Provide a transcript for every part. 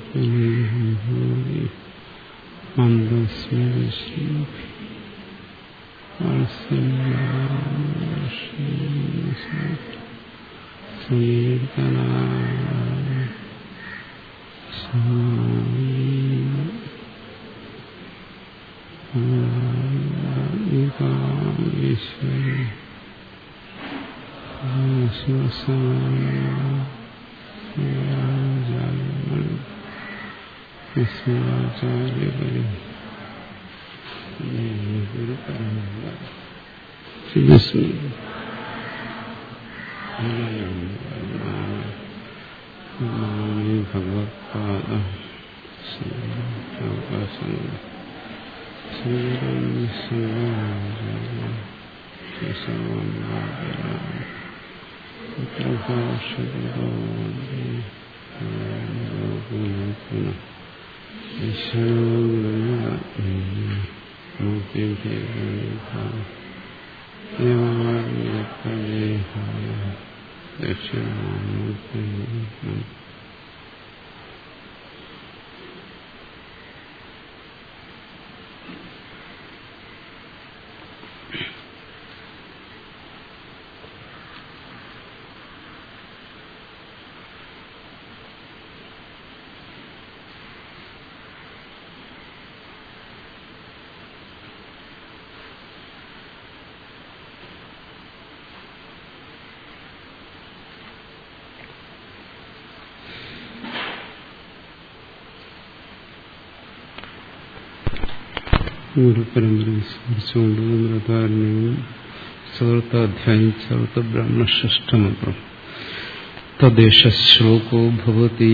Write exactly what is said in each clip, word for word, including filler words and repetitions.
ഗുരുപരമ്പരയെ സ്മരിച്ചുകൊണ്ട് മൃതാരണ്യവും ചതുർത്ഥാധ്യായം ചതുർത്ഥ ബ്രഹ്മഷ്ഠമന്ത്രം തദ്ദേശ ശ്ലോകോ ഭവതി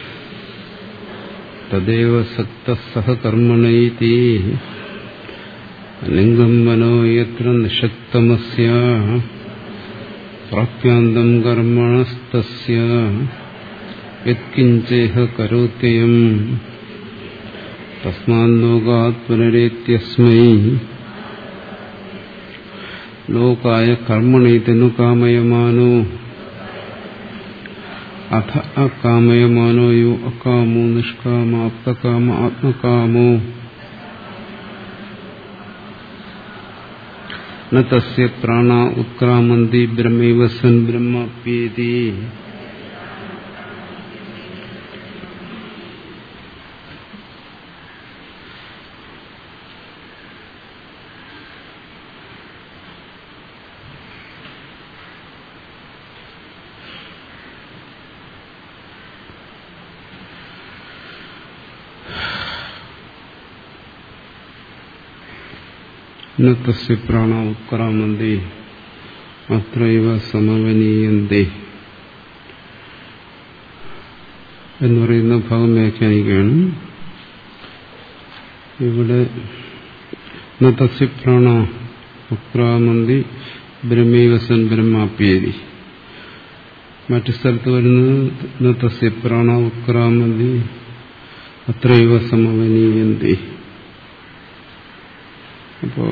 തദേവ സക്തഃ സഹ കർമ്മണൈതി ലിംഗം മനോ യത്ര നിഷക്തമസ്യ പ്രാപ്യാന്തം കർമ്മണസ്തസ്യ യത്കിഞ്ചേഹ കരോത്യയം തസ്മാത് പുനരേത്യസ്മൈ ലോകായ കർമ്മണൈതനു കാമയമാനോ അഥ അകാമയമാനോ യോ അകാമോ നിഷ്കാമാപ്തകാമ ആത്മകാമോ ന തസ്യ പ്രാണാ ഉത്ക്രാമന്തി ബ്രഹ്മൈവ സൻ ബ്രഹ്മാപ്യേതി. തസ്യ പ്രാണ ഉത്ക്രാമന്തി അത്രൈവ സമവനീയന്തി എന്ന് പറയുന്ന ഭാഗം വ്യാഖ്യാനിക്കുകയാണ്. ഇവിടെ തസ്യ പ്രാണ ഉത്ക്രാമന്തി ബ്രഹ്മൈവ സൻ ബ്രഹ്മാപ്യേതി. മറ്റു സ്ഥലത്ത് വരുന്നത് തസ്യ പ്രാണ ഉത്ക്രാമന്തി അത്രൈവ സമവനീയന്തി. അപ്പോ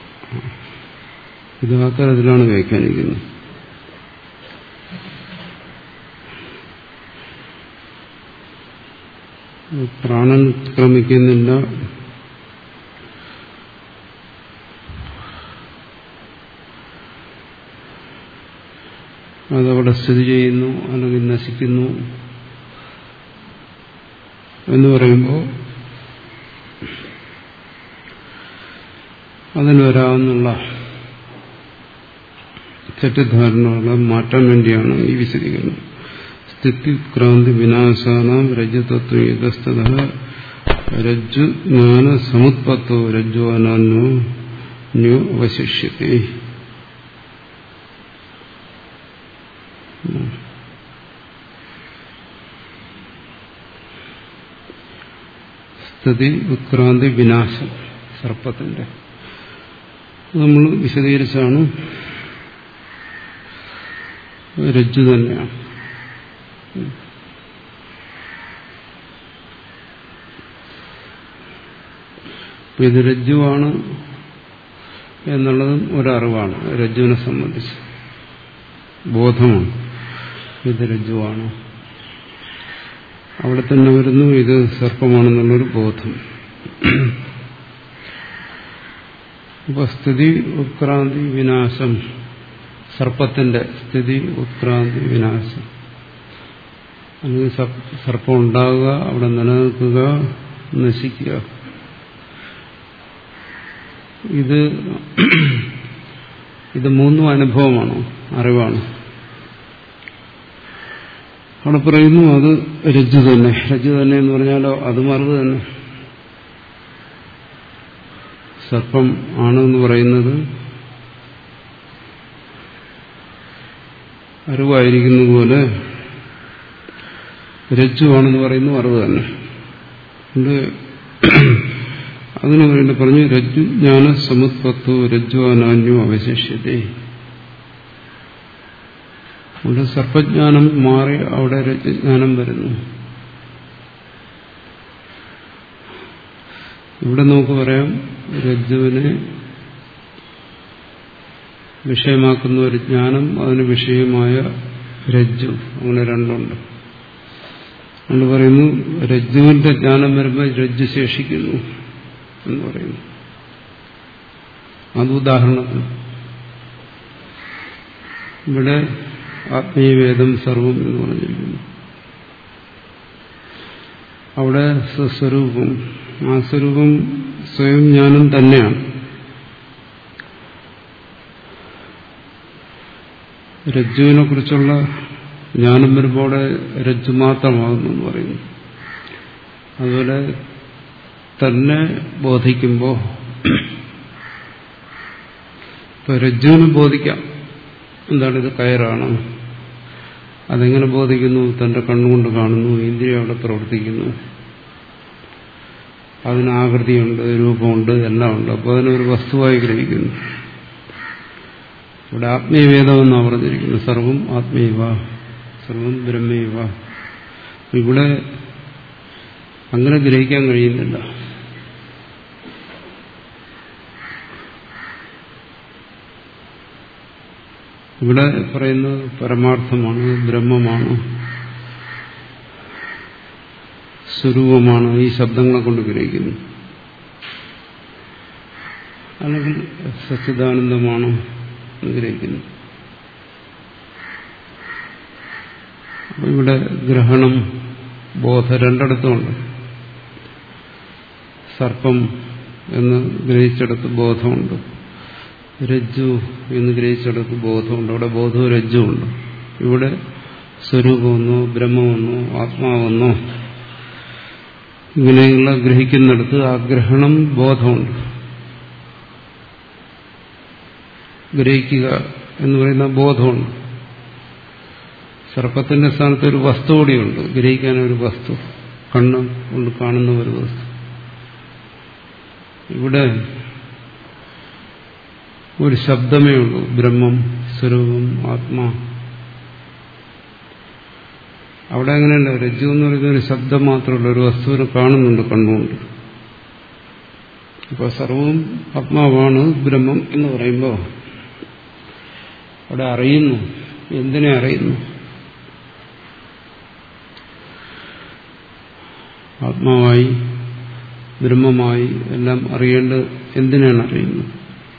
ഇത് ആ തരത്തിലാണ് വ്യാഖ്യാനിക്കുന്നത്. പ്രാണൻ ക്രമിക്കുന്നില്ല, അതവിടെ സ്ഥിതി ചെയ്യുന്നു അല്ലെങ്കിൽ നശിക്കുന്നു എന്ന് പറയുമ്പോൾ അതിന് വരാവുന്നുള്ള തെറ്റിദ്ധാരണകളെ മാറ്റാൻ വേണ്ടിയാണ് ഈ വിശദീകരണം. സ്ഥിതിക്രാന്തി വിനാശാനാം രജ്ജുതത്വസ്ഥത രജ്ജു ജ്ഞാന സമുത്പത്തോ രജ്ജു അനാന്യോ ന്യോ അവശിഷ്യത്തെ. സ്ഥിതി ഉത്ക്രാന്തി വിനാശം സർപ്പത്തിന്റെ നമ്മൾ വിശദീകരിച്ചാണ്. രജ്ജു തന്നെയാണ്. ഇത് രജ്ജുവാണ് എന്നുള്ളതും ഒരറിവാണ്. രജ്ജുവിനെ സംബന്ധിച്ച് ബോധമാണ് ഇത് രജ്ജുവാണ്. അവിടെ തന്നെ വരുന്നു ഇത് സർപ്പമാണെന്നുള്ളൊരു ബോധം. ഇപ്പൊ സ്ഥിതി ഉത്ക്രാന്തി വിനാശം, സർപ്പത്തിന്റെ സ്ഥിതി ഉത്ക്രാന്തി വിനാശം, അല്ലെങ്കിൽ സർപ്പം ഉണ്ടാവുക, അവിടെ നിലനിൽക്കുക, നശിക്കുക, ഇത് ഇത് മൂന്നും അനുഭവമാണ്, അറിവാണ്. അവിടെ പറയുന്നു അത് രജ്ജു തന്നെ. രജ്ജു തന്നെ എന്ന് പറഞ്ഞാലോ അതും അറിവ് തന്നെ. സർപ്പം ആണെന്ന് പറയുന്നത് അറിവായിരിക്കുന്ന പോലെ രജ്ജു ആണെന്ന് പറയുന്നു അറിവ് തന്നെ. അതിനു വേണ്ടി പറഞ്ഞു രജ്ജു ജ്ഞാന സമുത്പത്തോ രജ്ജു അനാന്യോ അവശേഷ്യതേ. അവിടെ സർപ്പജ്ഞാനം മാറി അവിടെ രജ്ഞാനം വരുന്നു. ഇവിടെ നമുക്ക് പറയാം രജ്ജുവിനെ വിഷയമാക്കുന്ന ഒരു ജ്ഞാനം, അതിന് വിഷയമായ രജ്ജു, അങ്ങനെ രണ്ടുണ്ട്. എന്ന് പറയുന്നു രജ്ജുവിന്റെ ജ്ഞാനം വരുമ്പോൾ രജ്ജു ശേഷിക്കുന്നു എന്ന് പറയുന്നു. അത് ഉദാഹരണത്തിന് ഇവിടെ ആത്മീയവേദം സർവം എന്ന് പറഞ്ഞിരിക്കുന്നു. അവിടെ സ്വസ്വരൂപം, ആ സ്വരൂപം സ്വയം ജ്ഞാനം തന്നെയാണ്. രജ്ജുവിനെ കുറിച്ചുള്ള ജ്ഞാനം വരുമ്പോൾ രജ്ജു മാത്രമാകുന്നു എന്ന് പറയുന്നു. അതുപോലെ തന്നെ ബോധിക്കുമ്പോൾ ഇപ്പൊ രജ്ജുവിനെ ബോധിക്കാം, എന്താണ് ഇത് കയറാണ്. അതെങ്ങനെ ബോധിക്കുന്നു? തന്റെ കണ്ണുകൊണ്ട് കാണുന്നു, ഇന്ദ്രിയം അവിടെ പ്രവർത്തിക്കുന്നു, അതിന് ആകൃതിയുണ്ട്, രൂപമുണ്ട്, എല്ലാം ഉണ്ട്. അപ്പോൾ അതിനൊരു വസ്തുവായി ഗ്രഹിക്കുന്നു. ഇവിടെ ആത്മീയവേദം എന്നാണ് പറഞ്ഞിരിക്കുന്നത്. സർവം ആത്മീയവ, സർവം ബ്രഹ്മൈവ. ഇവിടെ അങ്ങനെ ഗ്രഹിക്കാൻ കഴിയുന്നില്ല. ഇവിടെ പറയുന്നത് പരമാർത്ഥമാണ്, ബ്രഹ്മമാണ്, സ്വരൂപമാണ്. ഈ ശബ്ദങ്ങളെ കൊണ്ട് ഗ്രഹിക്കുന്നു. അല്ലെങ്കിൽ സച്ചിദാനന്ദമാണ് എന്ന് ഗ്രഹിക്കുന്നു. അപ്പൊ ഇവിടെ ഗ്രഹണം, ബോധ രണ്ടിടത്തുമുണ്ട്. സർപ്പം എന്ന് ഗ്രഹിച്ചിടത്ത് ബോധമുണ്ട്, രജ്ജു എന്ന് ഗ്രഹിച്ചിടത്ത് ബോധമുണ്ട്. അവിടെ ബോധവും രജ്ജുവുണ്ട്. ഇവിടെ സ്വരൂപമെന്നോ ബ്രഹ്മമെന്നോ ആത്മാവെന്നോ ഇങ്ങനെയുള്ള ഗ്രഹിക്കുന്നിടത്ത് ആ ഗ്രഹണം ബോധമുണ്ട്. ഗ്രഹിക്കുക എന്ന് പറയുന്ന ബോധമുണ്ട്. സർപ്പത്തിന്റെ സ്ഥാനത്ത് ഒരു വസ്തു കൂടിയുണ്ട്, ഗ്രഹിക്കാനൊരു വസ്തു, കണ്ണ് കൊണ്ട് കാണുന്ന ഒരു വസ്തു. ഇവിടെ ഒരു ശബ്ദമേ ഉള്ളൂ, ബ്രഹ്മം, സ്വരൂപം, ആത്മാ. അവിടെ അങ്ങനെയല്ല. രജ്ജു എന്ന് പറയുന്ന ഒരു ശബ്ദം മാത്രമല്ല, ഒരു വസ്തുവിനെ കാണുന്നുണ്ട് കണ്ണുകൊണ്ട്. അപ്പോൾ സർവവും ആത്മാവാണ് ബ്രഹ്മം എന്ന് പറയുമ്പോൾ അവിടെ അറിയുന്നു. എന്തിനെ അറിയുന്നു? ആത്മാവായി ബ്രഹ്മമായി എല്ലാം അറിയേണ്ടത് എന്തിനാണ് അറിയുന്നത്?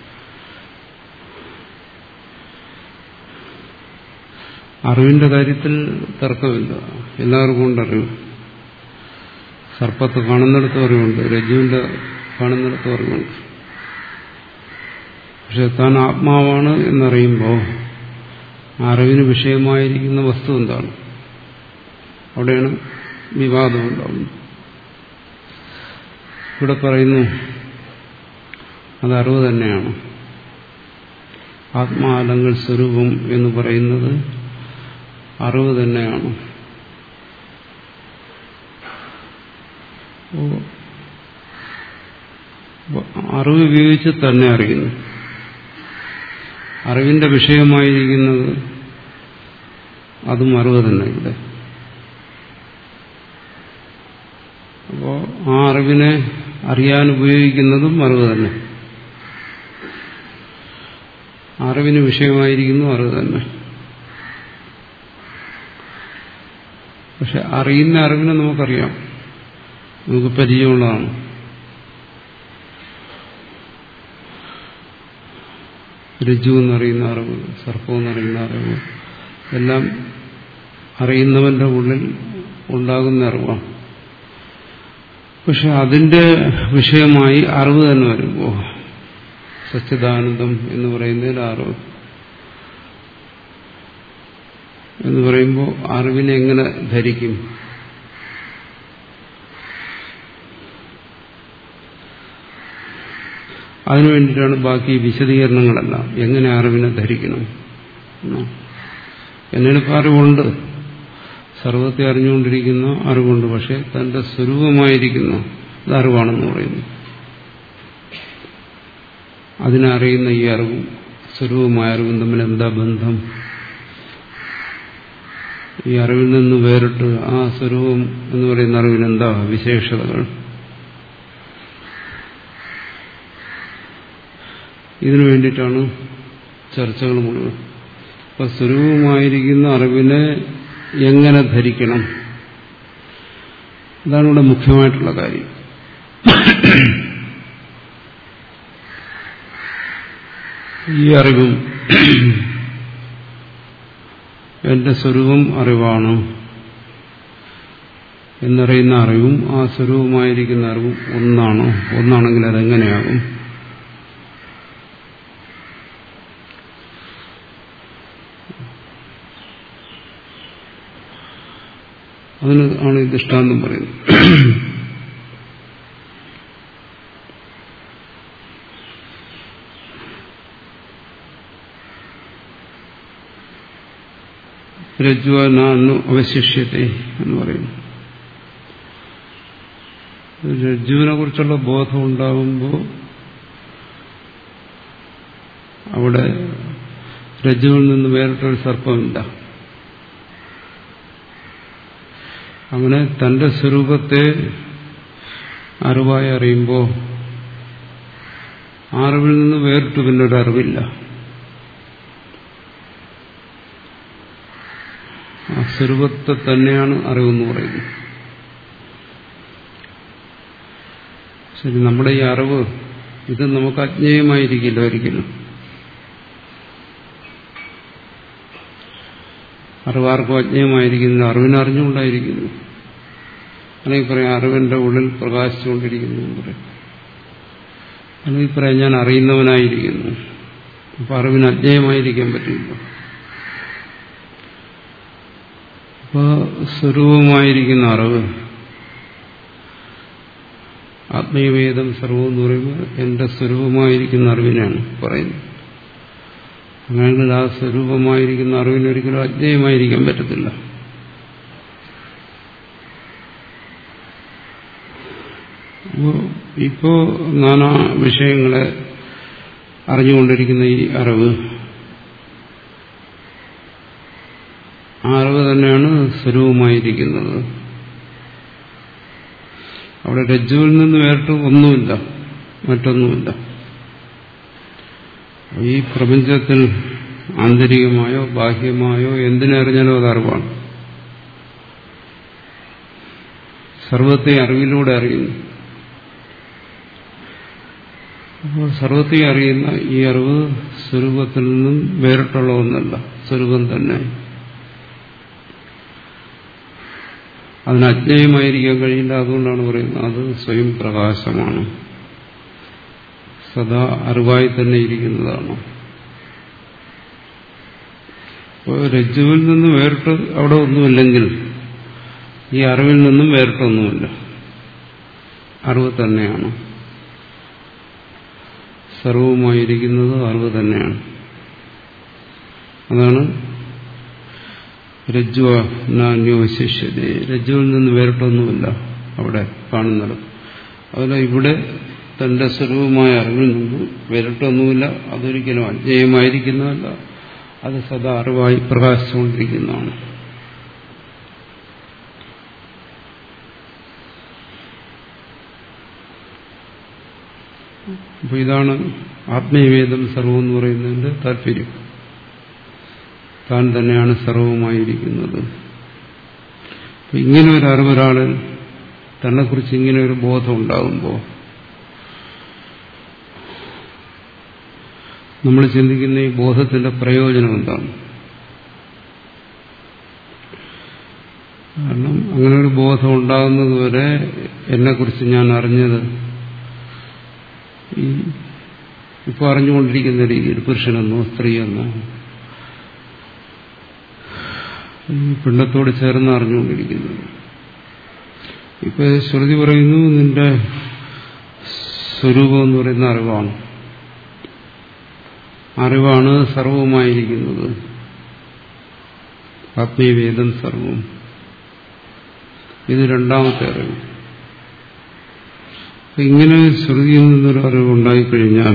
അറിവിന്റെ കാര്യത്തിൽ തർക്കമില്ല, എല്ലാവർക്കും കൊണ്ട് അറിവ്. സർപ്പത്തെ കാണുന്നിടത്തും അറിവുണ്ട്, രജ്ജുവിന്റെ കാണുന്നിടത്തും അറിവുണ്ട്. പക്ഷെ താൻ ആത്മാവാണ് എന്നറിയുമ്പോൾ അറിവിന് വിഷയമായിരിക്കുന്ന വസ്തു എന്താണ്? അവിടെയാണ് വിവാദം ഉണ്ടാകുന്നത്. ഇവിടെ പറയുന്നു അത് അറിവ് തന്നെയാണ്. ആത്മാ അല്ലെങ്കിൽ സ്വരൂപം എന്ന് പറയുന്നത് അറിവ് തന്നെയാണ്. അറിവ് ഉപയോഗിച്ച് തന്നെ അറിയുന്നു. അറിവിന്റെ വിഷയമായിരിക്കുന്നത് അതും അറിവ് തന്നെ. ഇവിടെ അപ്പോ ആ അറിവിനെ അറിയാൻ ഉപയോഗിക്കുന്നതും അറിവ് തന്നെ. അറിവിന് വിഷയമായിരിക്കുന്നു അറിവ് തന്നെ. പക്ഷെ അറിയുന്ന അറിവിനെ നമുക്കറിയാം, നമുക്ക് പരിചയമുള്ളതാണ്. രജ്ജു എന്നറിയുന്ന അറിവ്, സർപ്പം എന്നറിയുന്ന അറിവ് എല്ലാം അറിയുന്നവന്റെ ഉള്ളിൽ ഉണ്ടാകുന്ന അറിവാണ്. പക്ഷെ അതിന്റെ വിഷയമായി അറിവ് തന്നെ വരുമ്പോൾ സച്ചിദാനന്ദം എന്ന് പറയുന്നതിൽ അറിവ് എന്ന് പറയുമ്പോൾ അറിവിനെ എങ്ങനെ ധരിക്കും? അതിനു വേണ്ടിയിട്ടാണ് ബാക്കി വിശദീകരണങ്ങളെല്ലാം. എങ്ങനെ അറിവിനെ ധരിക്കണം? എന്നിനിപ്പോൾ അറിവുണ്ട്, സർവത്തെ അറിഞ്ഞുകൊണ്ടിരിക്കുന്ന അറിവുണ്ട്, പക്ഷെ തന്റെ സ്വരൂപമായിരിക്കുന്ന അത് അറിവാണെന്ന് പറയുന്നു. അതിനെ അറിയുന്ന ഈ അറിവും സ്വരൂപമായ അറിവും തമ്മിൽ എന്താ ബന്ധം? ഈ അറിവിൽ നിന്ന് വേറിട്ട് ആ സ്വരൂപം എന്ന് പറയുന്ന അറിവിനെന്താ വിശേഷതകൾ? ഇതിനു വേണ്ടിയിട്ടാണ് ചർച്ചകൾ മുഴുവൻ. അപ്പൊ സ്വരൂപമായിരിക്കുന്ന അറിവിനെ എങ്ങനെ ധരിക്കണം? അതാണ് ഇവിടെ മുഖ്യമായിട്ടുള്ള കാര്യം. ഈ അറിവും എന്റെ സ്വരൂപം അറിവാണ് എന്നറിയുന്ന അറിവും ആ സ്വരൂപമായിരിക്കുന്ന അറിവും ഒന്നാണോ? ഒന്നാണെങ്കിൽ അതെങ്ങനെയാകും? അതിന് ആണ് ഈ ദൃഷ്ടാന്തം പറയുന്നത്. രജ്ജുവനാന്നു അവശിഷ്യത്തെ എന്ന് പറയുന്നു. രജ്ജുവിനെ കുറിച്ചുള്ള ബോധം ഉണ്ടാകുമ്പോൾ അവിടെ രജ്ജുവിൽ നിന്ന് വേറിട്ടൊരു സർപ്പമില്ല. അങ്ങനെ തന്റെ സ്വരൂപത്തെ അറിവായി അറിയുമ്പോൾ അറിവിൽ നിന്ന് വേറിട്ട് പിന്നെ ഒരു അറിവില്ല. ആ സ്വരൂപത്തെ തന്നെയാണ് അറിവെന്ന് പറയുന്നത്. ശരി, നമ്മുടെ ഈ അറിവ് ഇത് നമുക്ക് അജ്ഞേയമായിരിക്കില്ല ഒരിക്കലും. അറിവാർക്കും അജ്ഞേയമായിരിക്കുന്നില്ല, അറിവിനെ അറിഞ്ഞുകൊണ്ടായിരിക്കുന്നു. അല്ലെങ്കിൽ പറയാം അറിവിന്റെ ഉള്ളിൽ പ്രകാശിച്ചുകൊണ്ടിരിക്കുന്നു എന്ന് പറയും. അല്ലെങ്കിൽ പറയാം ഞാൻ അറിയുന്നവനായിരിക്കുന്നു. അപ്പൊ അറിവിന് അജ്ഞേയമായിരിക്കാൻ പറ്റില്ല. അപ്പൊ സ്വരൂപമായിരിക്കുന്ന അറിവ്, ആത്മീയവേദം സർവം എന്ന് പറയുമ്പോൾ എന്റെ സ്വരൂപമായിരിക്കുന്ന അറിവിനാണ് പറയുന്നത്. അങ്ങനെയെങ്കിൽ ആ സ്വരൂപമായിരിക്കുന്ന അറിവിനൊരിക്കലും അജ്ഞേയമായിരിക്കാൻ പറ്റത്തില്ല. ഇപ്പോ നാനാ വിഷയങ്ങളെ അറിഞ്ഞുകൊണ്ടിരിക്കുന്ന ഈ അറിവ്, ആ അറിവ് തന്നെയാണ് സ്വരൂപമായിരിക്കുന്നത്. അവിടെ രജ്ജുവിൽ നിന്ന് വേറിട്ട് ഒന്നുമില്ല, മറ്റൊന്നുമില്ല. ഈ പ്രപഞ്ചത്തിൽ ആന്തരികമായോ ബാഹ്യമായോ എന്തിനറിഞ്ഞാലും അത് അറിവാണ്. സർവത്തെ അറിവിലൂടെ അറിയുന്നു. അപ്പോൾ സർവത്തെ അറിയുന്ന ഈ അറിവ് സ്വരൂപത്തിൽ നിന്നും വേറിട്ടുള്ള ഒന്നല്ല, സ്വരൂപം തന്നെ. അതിന് അജ്ഞേയമായിരിക്കാൻ കഴിയില്ല. അതുകൊണ്ടാണ് പറയുന്നത് അത് സ്വയം പ്രകാശമാണ്, സദാ അറിവായി തന്നെ ഇരിക്കുന്നതാണ്. അപ്പോൾ രജ്ജുവിൽ നിന്ന് വേറിട്ട് അവിടെ ഒന്നുമില്ലെങ്കിൽ ഈ അറിവിൽ നിന്നും വേറിട്ടൊന്നുമില്ല, അറിവ് തന്നെയാണ്. സർവമായിരിക്കുന്നത് അറിവ് തന്നെയാണ്. അതാണ് രജ്ജുവ നാന്യോശിഷ്യത. രജ്ജുവിൽ നിന്ന് വേറിട്ടൊന്നുമില്ല അവിടെ കാണുന്നത്. അതുപോലെ ഇവിടെ തന്റെ സ്വരൂപമായ അറിവിൽ നിന്ന് വേറിട്ടൊന്നുമില്ല. അതൊരിക്കലും അജ്ഞേയമായിരിക്കുന്നതല്ല, അത് സദാ അറിവായി പ്രകാശിച്ചുകൊണ്ടിരിക്കുന്നതാണ്. അപ്പൊ ഇതാണ് ആത്മീയവേദം സർവം എന്ന് പറയുന്നതിന്റെ താല്പര്യം. താൻ തന്നെയാണ് സർവമായിരിക്കുന്നത്. ഇങ്ങനെ ഒരു അറിവൊരാളിൽ തന്നെക്കുറിച്ച് ഇങ്ങനെ ഒരു ബോധം ഉണ്ടാകുമ്പോൾ നമ്മൾ ചിന്തിക്കുന്ന ഈ ബോധത്തിന്റെ പ്രയോജനം എന്താണ്? കാരണം അങ്ങനെ ഒരു ബോധം ഉണ്ടാകുന്നതുവരെ എന്നെക്കുറിച്ച് ഞാൻ അറിഞ്ഞത് ഈ ഇപ്പൊ അറിഞ്ഞുകൊണ്ടിരിക്കുന്ന രീതിയിൽ പുരുഷനെന്നോ സ്ത്രീയെന്നോ ഈ പിണ്ടത്തോട് ചേർന്ന് അറിഞ്ഞുകൊണ്ടിരിക്കുന്നത്. ഇപ്പൊ ശ്രുതി പറയുന്നു നിന്റെ സ്വരൂപം എന്ന് പറയുന്ന അറിവാണ്, അറിവാണ് സർവവുമായിരിക്കുന്നത്, ആത്മീയവേദം സർവം. ഇത് രണ്ടാമത്തെ അറിവ്. ഇങ്ങനെ ശ്രുതിയിൽ നിന്നൊരു അറിവ് ഉണ്ടായിക്കഴിഞ്ഞാൽ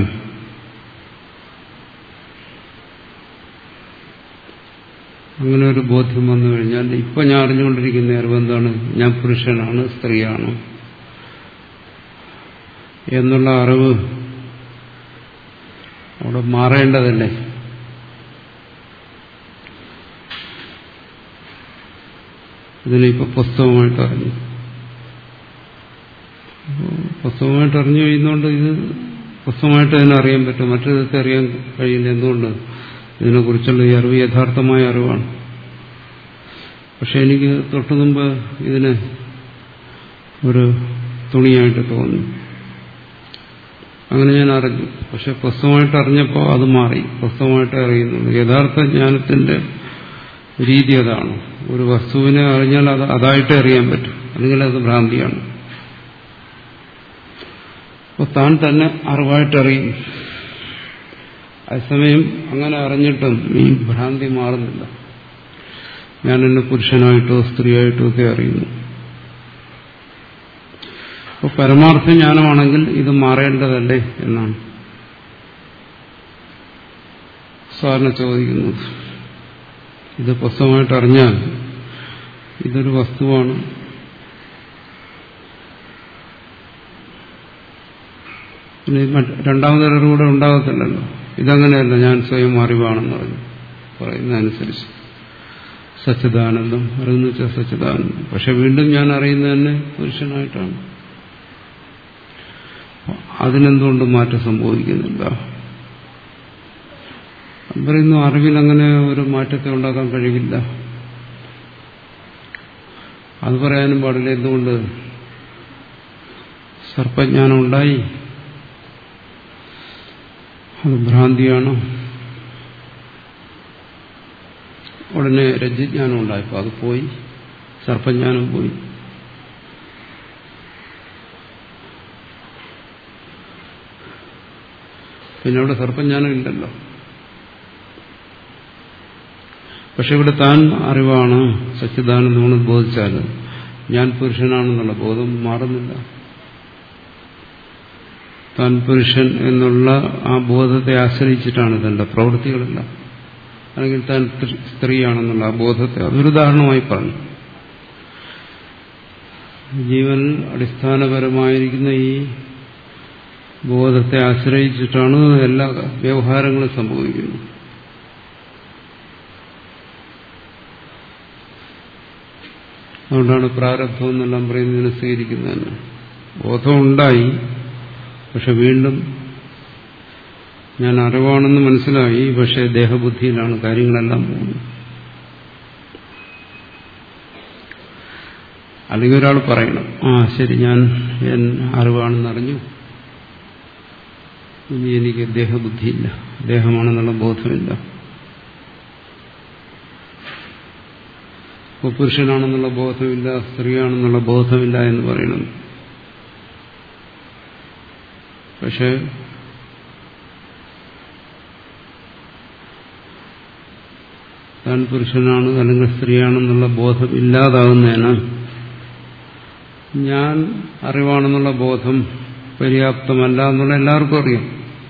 അങ്ങനെ ഒരു ബോധ്യം വന്നു കഴിഞ്ഞാൽ ഇപ്പൊ ഞാൻ അറിഞ്ഞുകൊണ്ടിരിക്കുന്ന അറിവ് എന്താണ്? ഞാൻ പുരുഷനാണ്, സ്ത്രീയാണ് എന്നുള്ള അറിവ് അവിടെ മാറേണ്ടതല്ലേ? ഇതിലിപ്പോ പുസ്തകമായിട്ട് അറിഞ്ഞു, പുസ്തകമായിട്ട് അറിഞ്ഞു കഴിയുന്നതുകൊണ്ട് ഇത് പുസ്തകമായിട്ട് അതിനെ അറിയാൻ പറ്റും, മറ്റൊരിടത്തെ അറിയാൻ കഴിയില്ല. എന്തുകൊണ്ട്? ഇതിനെക്കുറിച്ചുള്ള ഈ അറിവ് യഥാർത്ഥമായ അറിവാണ്. പക്ഷെ എനിക്ക് തൊട്ടു മുമ്പ് ഇതിന് ഒരു തുണിയായിട്ട് തോന്നി, അങ്ങനെ ഞാൻ അറിഞ്ഞു. പക്ഷെ പുസ്തകമായിട്ട് അറിഞ്ഞപ്പോൾ അത് മാറി, പുസ്തകമായിട്ട് അറിയുന്നുള്ളൂ. യഥാർത്ഥ ജ്ഞാനത്തിന്റെ രീതി അതാണ്. ഒരു വസ്തുവിനെ അറിഞ്ഞാൽ അത് അതായിട്ടേ അറിയാൻ പറ്റും, അല്ലെങ്കിൽ അത് ഭ്രാന്തിയാണ്. അപ്പോൾ താൻ തന്നെ അറിവായിട്ടറിയും. അതേസമയം അങ്ങനെ അറിഞ്ഞിട്ടും ഈ ഭ്രാന്തി മാറുന്നില്ല. ഞാൻ എന്നെ പുരുഷനായിട്ടോ സ്ത്രീയായിട്ടോ ഒക്കെ അറിയുന്നു. അപ്പോൾ പരമാർത്ഥ ജ്ഞാനമാണെങ്കിൽ ഇത് മാറേണ്ടതല്ലേ എന്നാണ് സാറിന് ചോദിക്കുന്നത്. ഇത് പുസ്തകമായിട്ട് അറിഞ്ഞാൽ ഇതൊരു വസ്തുവാണ്, പിന്നെ രണ്ടാമതൊരു ഉണ്ടാകത്തില്ലല്ലോ. ഇതങ്ങനെയല്ല, ഞാൻ സ്വയം അറിവാണെന്ന് പറഞ്ഞു പറയുന്നതനുസരിച്ച് സച്ചിദാനന്ദം അറിയുന്ന വെച്ചാൽ സച്ചിദാനന്ദം. പക്ഷെ വീണ്ടും ഞാൻ അറിയുന്നത് തന്നെ പുരുഷനായിട്ടാണ്. അതിനെന്തുകൊണ്ട് മാറ്റം സംഭവിക്കുന്നില്ല? പറയുന്നു അറിവിലങ്ങനെ ഒരു മാറ്റത്തെ ഉണ്ടാക്കാൻ കഴിയില്ല. അത് പറയാനും പാടില്ല. എന്തുകൊണ്ട്? സർപ്പജ്ഞാനം ഉണ്ടായി, അത് ഭ്രാന്തിയാണ്. ഉടനെ രജ്ജുജ്ഞാനം ഉണ്ടായപ്പോൾ അത് പോയി, സർപ്പജ്ഞാനം പോയി. പിന്നെ അവിടെ സർപ്പജ്ഞാനം ഇല്ലല്ലോ. പക്ഷെ ഇവിടെ താൻ അറിവാണ്, സച്ചിദാനന്ദമാണ് ബോധിച്ചാൽ ഞാൻ പുരുഷനാണെന്നുള്ള ബോധം മാറുന്നില്ല. താൻ പുരുഷൻ എന്നുള്ള ആ ബോധത്തെ ആശ്രയിച്ചിട്ടാണ് തന്റെ പ്രവൃത്തികളെല്ലാം. അല്ലെങ്കിൽ താൻ സ്ത്രീയാണെന്നുള്ള ആ ബോധത്തെ അതൊരു ഉദാഹരണമായി പറഞ്ഞു. ജീവൻ അടിസ്ഥാനപരമായിരിക്കുന്ന ഈ ബോധത്തെ ആശ്രയിച്ചിട്ടാണ് എല്ലാ വ്യവഹാരങ്ങളും സംഭവിക്കുന്നത്. അതുകൊണ്ടാണ് പ്രാരബ്ധം എന്നെല്ലാം പറയുന്നതിനെ സ്വീകരിക്കുന്നതന്നെ. ബോധം ഉണ്ടായി, പക്ഷെ വീണ്ടും ഞാൻ അറിവാണെന്ന് മനസ്സിലായി, പക്ഷെ ദേഹബുദ്ധിയിലാണ് കാര്യങ്ങളെല്ലാം പോകുന്നത്. അല്ലെങ്കിൽ ഒരാൾ പറയണം, ആ ശരി, ഞാൻ അറിവാണെന്ന് അറിഞ്ഞു, ഇനി എനിക്ക് ദേഹബുദ്ധിയില്ല, ദേഹമാണെന്നുള്ള ബോധമില്ല. ഇപ്പോൾ പുരുഷനാണെന്നുള്ള ബോധമില്ല, സ്ത്രീയാണെന്നുള്ള ബോധമില്ല എന്ന് പറയണം. പക്ഷെ താൻ പുരുഷനാണ് അല്ലെങ്കിൽ സ്ത്രീയാണെന്നുള്ള ബോധം ഇല്ലാതാകുന്നതിന് ഞാൻ അറിവാണെന്നുള്ള ബോധം പര്യാപ്തമല്ല എന്നുള്ള എല്ലാവർക്കും അറിയാം.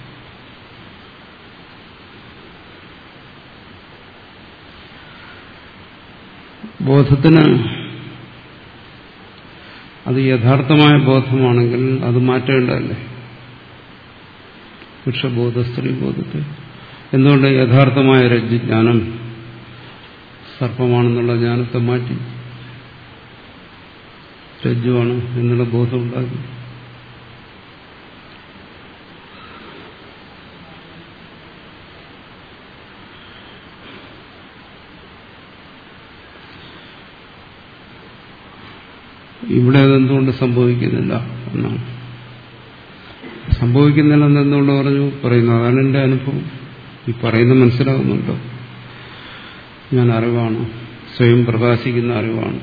ബോധത്തിന് അത് യഥാർത്ഥമായ ബോധമാണെങ്കിൽ അത് മാറ്റേണ്ടതല്ലേ? പുരുഷബോധ സ്ത്രീബോധത്തെ എന്തുകൊണ്ട് യഥാർത്ഥമായ രജ്ജുജ്ഞാനം സർപ്പമാണെന്നുള്ള ജ്ഞാനത്തെ മാറ്റി? രജ്ജുവാണ് എന്നുള്ള ബോധം ഉണ്ടാകും. ഇവിടെ അതെന്തുകൊണ്ട് സംഭവിക്കുന്നില്ല എന്നാണ്. സംഭവിക്കുന്നില്ല എന്നെന്തുകൊണ്ട് പറഞ്ഞു പറയുന്നു. അതാണ് എന്റെ അനുഭവം. ഈ പറയുന്നത് മനസ്സിലാകുന്നുണ്ടോ? ഞാൻ അറിവാണ്, സ്വയം പ്രകാശിക്കുന്ന അറിവാണ്.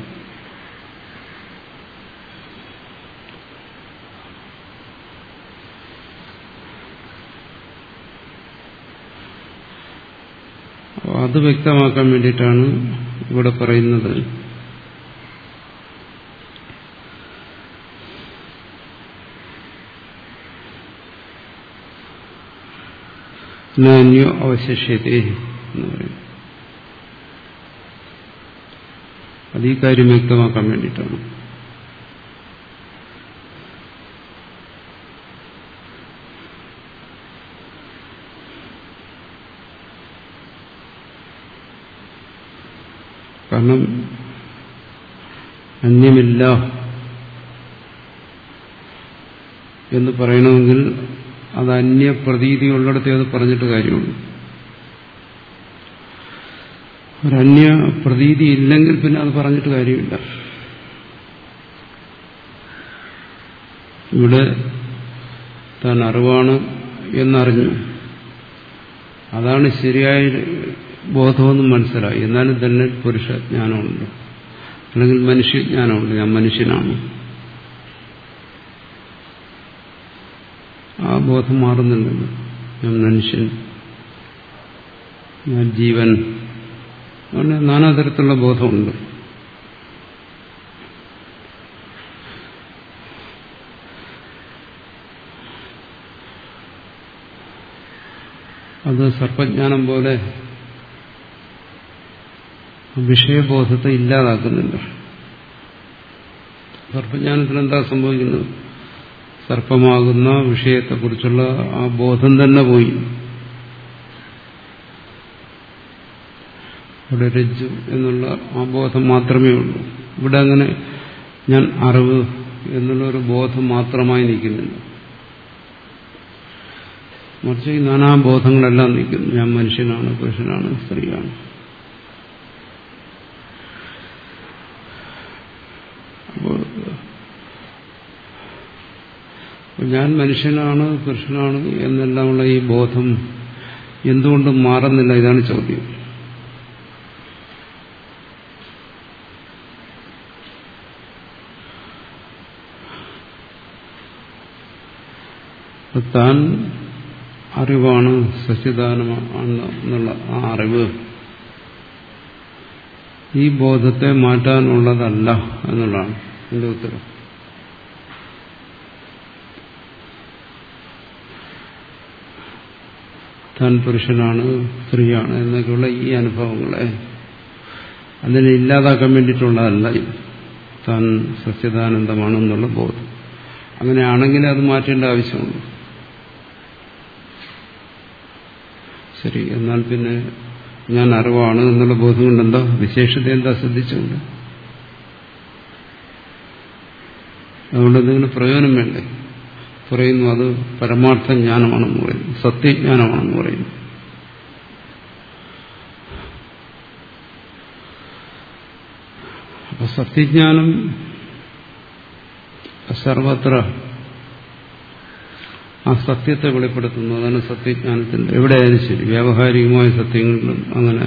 അത് വ്യക്തമാക്കാൻ വേണ്ടിയിട്ടാണ് ഇവിടെ പറയുന്നത് നാന്യോ അവശിഷ്യത്തെ എന്ന് പറയും. അത് ഈ കാര്യം വ്യക്തമാക്കാൻ വേണ്ടിയിട്ടാണ്. കാരണം അന്യമില്ല എന്ന് പറയണമെങ്കിൽ അത് അന്യപ്രതീതി ഉള്ളിടത്തേ അത് പറഞ്ഞിട്ട് കാര്യമുള്ളൂ. ഒരന്യ പ്രതീതി ഇല്ലെങ്കിൽ പിന്നെ അത് പറഞ്ഞിട്ട് കാര്യമില്ല. ഇവിടെ താൻ അറിവാണ് എന്നറിഞ്ഞു, അതാണ് ശരിയായ ബോധമെന്നും മനസ്സിലായി. എന്നാലും തന്നെ പുരുഷജ്ഞാനമുണ്ട്, അല്ലെങ്കിൽ മനുഷ്യജ്ഞാനമുണ്ട്. ഞാൻ മനുഷ്യനാണ്. ആ ബോധം മാറുന്നുണ്ടല്ലോ. ഞാൻ മനുഷ്യൻ, ഞാൻ ജീവൻ, അങ്ങനെ നാനാതരത്തിലുള്ള ബോധമുണ്ട്. അത് സർപ്പജ്ഞാനം പോലെ വിഷയബോധത്തെ ഇല്ലാതാക്കുന്നില്ല. സർപ്പജ്ഞാനത്തിന് എന്താ സംഭവിക്കുന്നത്? സർപ്പമാകുന്ന വിഷയത്തെക്കുറിച്ചുള്ള ആ ബോധം തന്നെ പോയി. ഇവിടെ രജ്ജു എന്നുള്ള ആ ബോധം മാത്രമേ ഉള്ളൂ. ഇവിടെ അങ്ങനെ ഞാൻ അറിവ് എന്നുള്ളൊരു ബോധം മാത്രമായി നിൽക്കുന്നില്ല. മറിച്ച് ഈ നാനാബോധങ്ങളെല്ലാം നിൽക്കുന്നു. ഞാൻ മനുഷ്യനാണ്, പുരുഷനാണ്, സ്ത്രീയാണ്. അപ്പോൾ ഞാൻ മനുഷ്യനാണ്, പുരുഷനാണ് എന്നെല്ലാമുള്ള ഈ ബോധം എന്തുകൊണ്ടും മാറുന്നില്ല? ഇതാണ് ചോദ്യം. താൻ അറിവാണ്, സച്ചിദാനമാണ് എന്നുള്ള ആ അറിവ് ഈ ബോധത്തെ മാറ്റാനുള്ളതല്ല എന്നുള്ളതാണ് എന്റെ ഉത്തരം. താൻ പുരുഷനാണ്, സ്ത്രീയാണ് എന്നൊക്കെയുള്ള ഈ അനുഭവങ്ങളെ അതിനെ ഇല്ലാതാക്കാൻ വേണ്ടിയിട്ടുള്ളതല്ല. താൻ സച്ചിദാനന്ദമാണെന്നുള്ള ബോധം. അങ്ങനെയാണെങ്കിൽ അത് മാറ്റേണ്ട ആവശ്യമുണ്ട്. ശരി, എന്നാൽ പിന്നെ ഞാൻ അറിവാണ് എന്നുള്ള ബോധം കൊണ്ട് എന്താ വിശേഷത? എന്താ ശ്രദ്ധിച്ചുകൊണ്ട്? അതുകൊണ്ട് എന്തെങ്കിലും പ്രയോജനം വേണ്ടേ? പറയുന്നു അത് പരമാർത്ഥ ജ്ഞാനമാണെന്ന് പറയുന്നു, സത്യജ്ഞാനമാണെന്ന് പറയുന്നു. അപ്പൊ സത്യജ്ഞാനം സർവത്ര ആ സത്യത്തെ വെളിപ്പെടുത്തുന്നു. അതാണ് സത്യജ്ഞാനത്തിന്റെ. എവിടെയായാലും ശരി, വ്യാവഹാരികമായ സത്യങ്ങളിലും അങ്ങനെ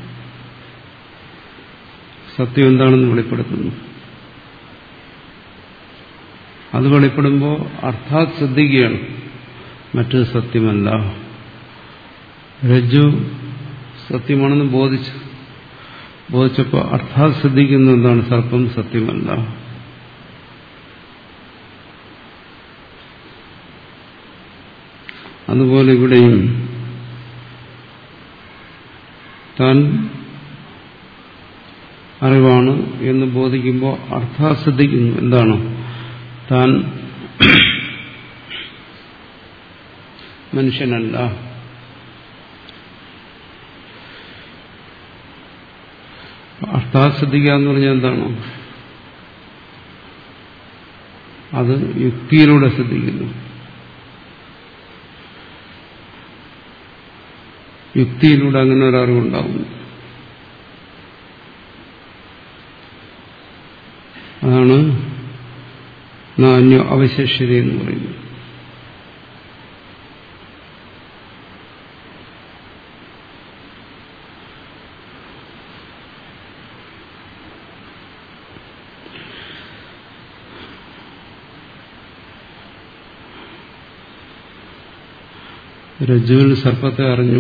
സത്യം എന്താണെന്ന് വെളിപ്പെടുത്തുന്നു. അത് വെളിപ്പെടുമ്പോൾ അർത്ഥാത് ശ്രദ്ധിക്കുകയാണ്, മറ്റൊരു സത്യമല്ല. രജ്ജു സത്യമാണെന്ന് ബോധിച്ചു ബോധിച്ചപ്പോൾ അർത്ഥാത് ശ്രദ്ധിക്കുന്ന എന്താണ്? സർപ്പം സത്യമല്ല. അതുപോലെ ഇവിടെയും താൻ അറിവാണ് എന്ന് ബോധിക്കുമ്പോൾ അർത്ഥാത് ശ്രദ്ധിക്കുന്നു. എന്താണ്? താൻ മനുഷ്യനല്ല. അർത്ഥാത് ശ്രദ്ധിക്കുക എന്ന് പറഞ്ഞാൽ എന്താണ്? അത് യുക്തിയിലൂടെ സിദ്ധിക്കുന്നു. യുക്തിയിലൂടെ അങ്ങനെ ഒരറിവുണ്ടാകുന്നു. അതാണ് നാന്യ അവശേഷ്യത എന്ന് പറയുന്നത്. രജ്ജുവിൽ സർപ്പത്തെ അറിഞ്ഞു,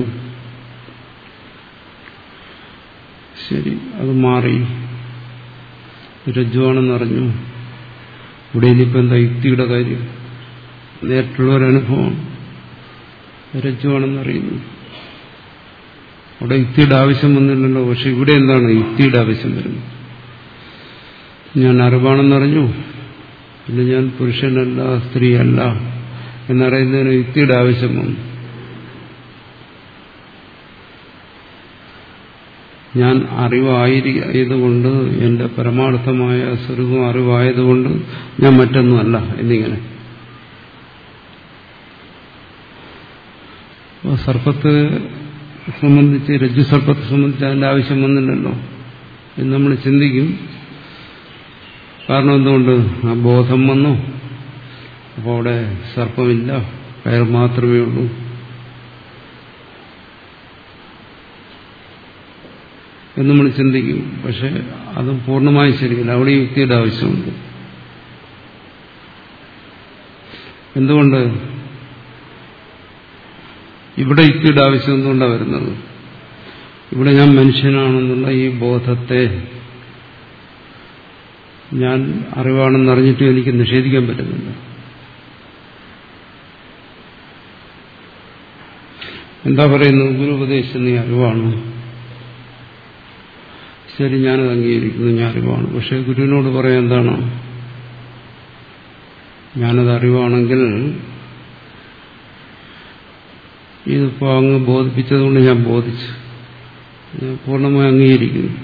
ശരി, അത് മാറി, രജ്ജുവാണെന്നറിഞ്ഞു. ഇവിടെ ഇനിയിപ്പോൾ എന്താ യുക്തിയുടെ കാര്യം? നേരിട്ടുള്ള ഒരനുഭവം, രജ്ജുവാണെന്നറിയുന്നു. അവിടെ യുക്തിയുടെ ആവശ്യം വന്നില്ലല്ലോ. പക്ഷെ ഇവിടെ എന്താണ് യുക്തിയുടെ ആവശ്യം വരുന്നത്? ഞാൻ അറിവാണെന്നറിഞ്ഞു, പിന്നെ ഞാൻ പുരുഷനല്ല സ്ത്രീയല്ല എന്നറിയുന്നതിന് യുക്തിയുടെ ആവശ്യം വന്നു. ഞാൻ അറിവായതുകൊണ്ട്, എന്റെ പരമാർത്ഥമായ സ്വരൂപം അറിവായതുകൊണ്ട് ഞാൻ മറ്റൊന്നുമല്ല എന്നിങ്ങനെ. സർപ്പത്തെ സംബന്ധിച്ച്, രജ്ജു സർപ്പത്തെ സംബന്ധിച്ച് അതിന്റെ ആവശ്യം വന്നില്ലല്ലോ എന്ന് നമ്മൾ ചിന്തിക്കും. കാരണം എന്തുകൊണ്ട്? ആ ബോധം വന്നു. അപ്പോൾ അവിടെ സർപ്പമില്ല, കയർ മാത്രമേ ഉള്ളൂ. എന്ന് നമ്മൾ ചിന്തിക്കും. പക്ഷെ അത് പൂർണ്ണമായി ശരിയല്ല. അവിടെ യുക്തിയുടെ ആവശ്യമുണ്ട്. എന്തുകൊണ്ട്? ഇവിടെ യുക്തിയുടെ ആവശ്യം എന്തുകൊണ്ടാണ് വരുന്നത്? ഇവിടെ ഞാൻ മനുഷ്യനാണെന്നുള്ള ഈ ബോധത്തെ ഞാൻ അറിവാണെന്നറിഞ്ഞിട്ടും എനിക്ക് നിഷേധിക്കാൻ പറ്റുന്നില്ല. എന്താ പറയുന്നത്? ഗുരു ഉപദേശിച്ച നീ അറിവാണ്, ശരി, ഞാനത് അംഗീകരിക്കുന്നു, ഞാൻ അറിവാണ്. പക്ഷെ ഗുരുവിനോട് പറയാൻ എന്താണ്? ഞാനത് അറിവാണെങ്കിൽ ഇതിപ്പോ അങ്ങ് ബോധിപ്പിച്ചതുകൊണ്ട് ഞാൻ ബോധിച്ചു, ഞാൻ പൂർണ്ണമായി അംഗീകരിക്കുന്നു.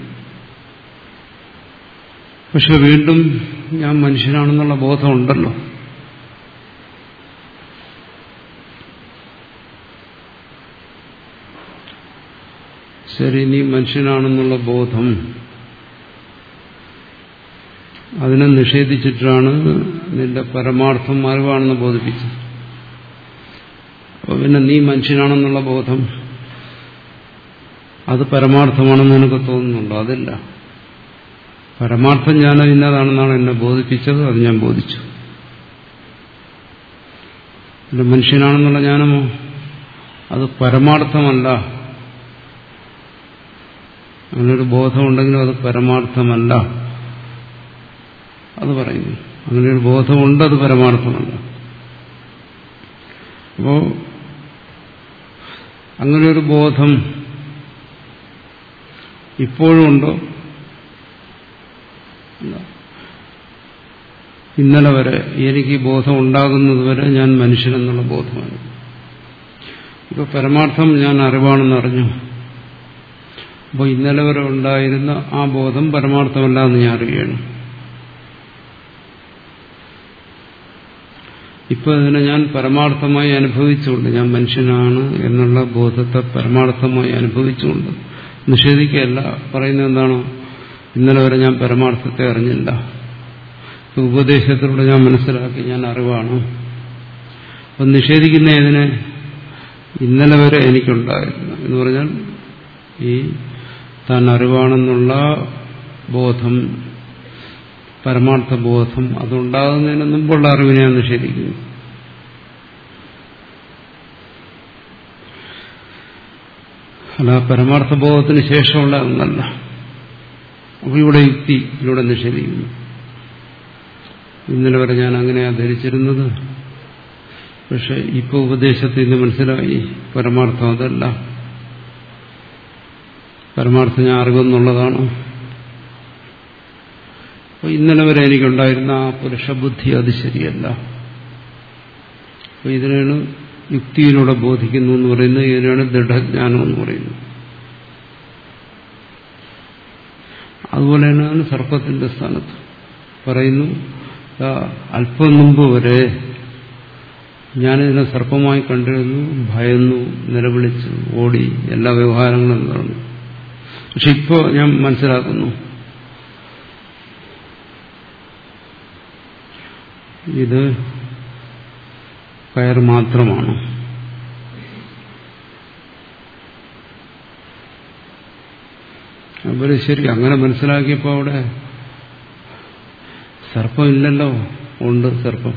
പക്ഷെ വീണ്ടും ഞാൻ മനുഷ്യനാണെന്നുള്ള ബോധമുണ്ടല്ലോ. ശരി, നീ മനുഷ്യനാണെന്നുള്ള ബോധം അതിനെ നിഷേധിച്ചിട്ടാണ് നിന്റെ പരമാർത്ഥം അറിവാണെന്ന് ബോധിപ്പിച്ചത്. അപ്പൊ പിന്നെ നീ മനുഷ്യനാണെന്നുള്ള ബോധം അത് പരമാർത്ഥമാണെന്ന് എനിക്ക് തോന്നുന്നുണ്ടോ? അതില്ല. പരമാർത്ഥം ഞാൻ ഇന്നതാണെന്നാണ് എന്നെ ബോധിപ്പിച്ചത്, അത് ഞാൻ ബോധിച്ചു. പിന്നെ മനുഷ്യനാണെന്നുള്ള ജ്ഞാനമോ അത് പരമാർത്ഥമല്ല. അങ്ങനൊരു ബോധമുണ്ടെങ്കിലും അത് പരമാർത്ഥമല്ല, അത് പറയുന്നു. അങ്ങനെയൊരു ബോധമുണ്ട്, അത് പരമാർത്ഥമല്ല. അപ്പോ അങ്ങനെയൊരു ബോധം ഇപ്പോഴും ഉണ്ടോ? ഇന്നലെ വരെ എനിക്ക് ഈ ബോധം ഉണ്ടാകുന്നത് വരെ ഞാൻ മനുഷ്യനെന്നുള്ള ബോധമാണ്. ഇപ്പൊ പരമാർത്ഥം ഞാൻ അറിവാണെന്ന് അറിഞ്ഞു. അപ്പോൾ ഇന്നലെ വരെ ഉണ്ടായിരുന്ന ആ ബോധം പരമാർത്ഥമല്ല എന്ന് ഞാൻ അറിയുകയാണ്. ഇപ്പൊ ഇതിനെ ഞാൻ പരമാർത്ഥമായി അനുഭവിച്ചുകൊണ്ട്, ഞാൻ മനുഷ്യനാണ് എന്നുള്ള ബോധത്തെ പരമാർത്ഥമായി അനുഭവിച്ചുകൊണ്ട് നിഷേധിക്കുകയല്ല. പറയുന്നത് എന്താണ്? ഇന്നലെ വരെ ഞാൻ പരമാർത്ഥത്തെ അറിഞ്ഞില്ല, ഉപദേശത്തിലൂടെ ഞാൻ മനസ്സിലാക്കി ഞാൻ അറിവാണ്. അപ്പം നിഷേധിക്കുന്ന ഇതിനെ ഇന്നലെ വരെ എനിക്കുണ്ടായിരുന്നു എന്ന് പറഞ്ഞാൽ ഈ താൻ അറിവാണെന്നുള്ള ബോധം, പരമാർത്ഥ ബോധം, അതുണ്ടാകുന്നതിന് മുമ്പുള്ള അറിവിനെ ഞാൻ നിഷേധിക്കുന്നു. അല്ല, പരമാർത്ഥ ബോധത്തിന് ശേഷമുള്ള ഒന്നല്ല. അപ്പൊ ഇവിടെ യുക്തി ഇതിലൂടെ നിഷേധിക്കുന്നു. ഇന്നലെ വരെ ഞാൻ അങ്ങനെയാണ് ധരിച്ചിരുന്നത്, പക്ഷെ ഇപ്പൊ ഉപദേശത്തിൽ നിന്ന് മനസ്സിലായി പരമാർത്ഥം അതല്ല. പരമാർത്ഥം ഞാൻ അറിവെന്നുള്ളതാണ്. അപ്പോൾ ഇന്നലെ വരെ എനിക്കുണ്ടായിരുന്ന ആ പുരുഷബുദ്ധി അത് ശരിയല്ല. അപ്പോൾ ഇതിനാണ് യുക്തിയിലൂടെ ബോധിക്കുന്നു എന്ന് പറയുന്നത്. ഇതിനാണ് ദൃഢജ്ഞാനം എന്ന് പറയുന്നത്. അതുപോലെ തന്നെയാണ് സർപ്പത്തിന്റെ സ്ഥാനത്ത് പറയുന്നു, അല്പം മുമ്പ് വരെ ഞാനിതിനെ സർപ്പമായി കണ്ടിരുന്നു, ഭയന്നു, നിലവിളിച്ചു, ഓടി, എല്ലാ വ്യവഹാരങ്ങളും നടന്നു. പക്ഷെ ഇപ്പോൾ ഞാൻ മനസ്സിലാക്കുന്നു ഇത് കയർ മാത്രമാണ്. അപ്പോൾ ശരി, അങ്ങനെ മനസ്സിലാക്കിയപ്പോൾ അവിടെ സർപ്പം ഇല്ലല്ലോ. ഉണ്ട് സർപ്പം.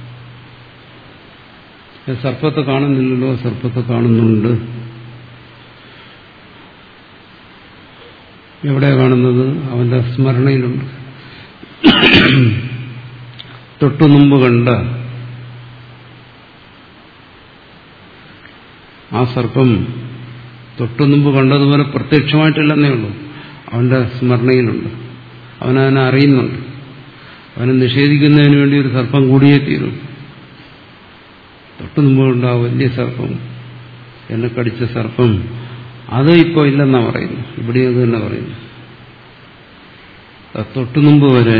സർപ്പത്തെ കാണുന്നില്ലല്ലോ. സർപ്പത്തെ കാണുന്നുണ്ട്. എവിടെയാണ് കാണുന്നത്? അവന്റെ സ്മരണയിലുണ്ട്. തൊട്ടു മുമ്പ് കണ്ട ആ സർപ്പം തൊട്ടു മുമ്പ് കണ്ടതുപോലെ പ്രത്യക്ഷമായിട്ടില്ലെന്നേ ഉള്ളൂ. അവന്റെ സ്മരണയിലുണ്ട്. അവനതിനെ അറിയുന്നുണ്ട്. അവനെ നിഷേധിക്കുന്നതിന് വേണ്ടി ഒരു സർപ്പം കൂടിയേ തീരും. തൊട്ടു മുമ്പുണ്ട് ആ വലിയ സർപ്പം, എന്നെ കടിച്ച സർപ്പം, അത് ഇപ്പോൾ ഇല്ലെന്നാ പറയുന്നു. ഇവിടെ അത് തന്നെ പറയുന്നു. തൊട്ടു മുമ്പ് വരെ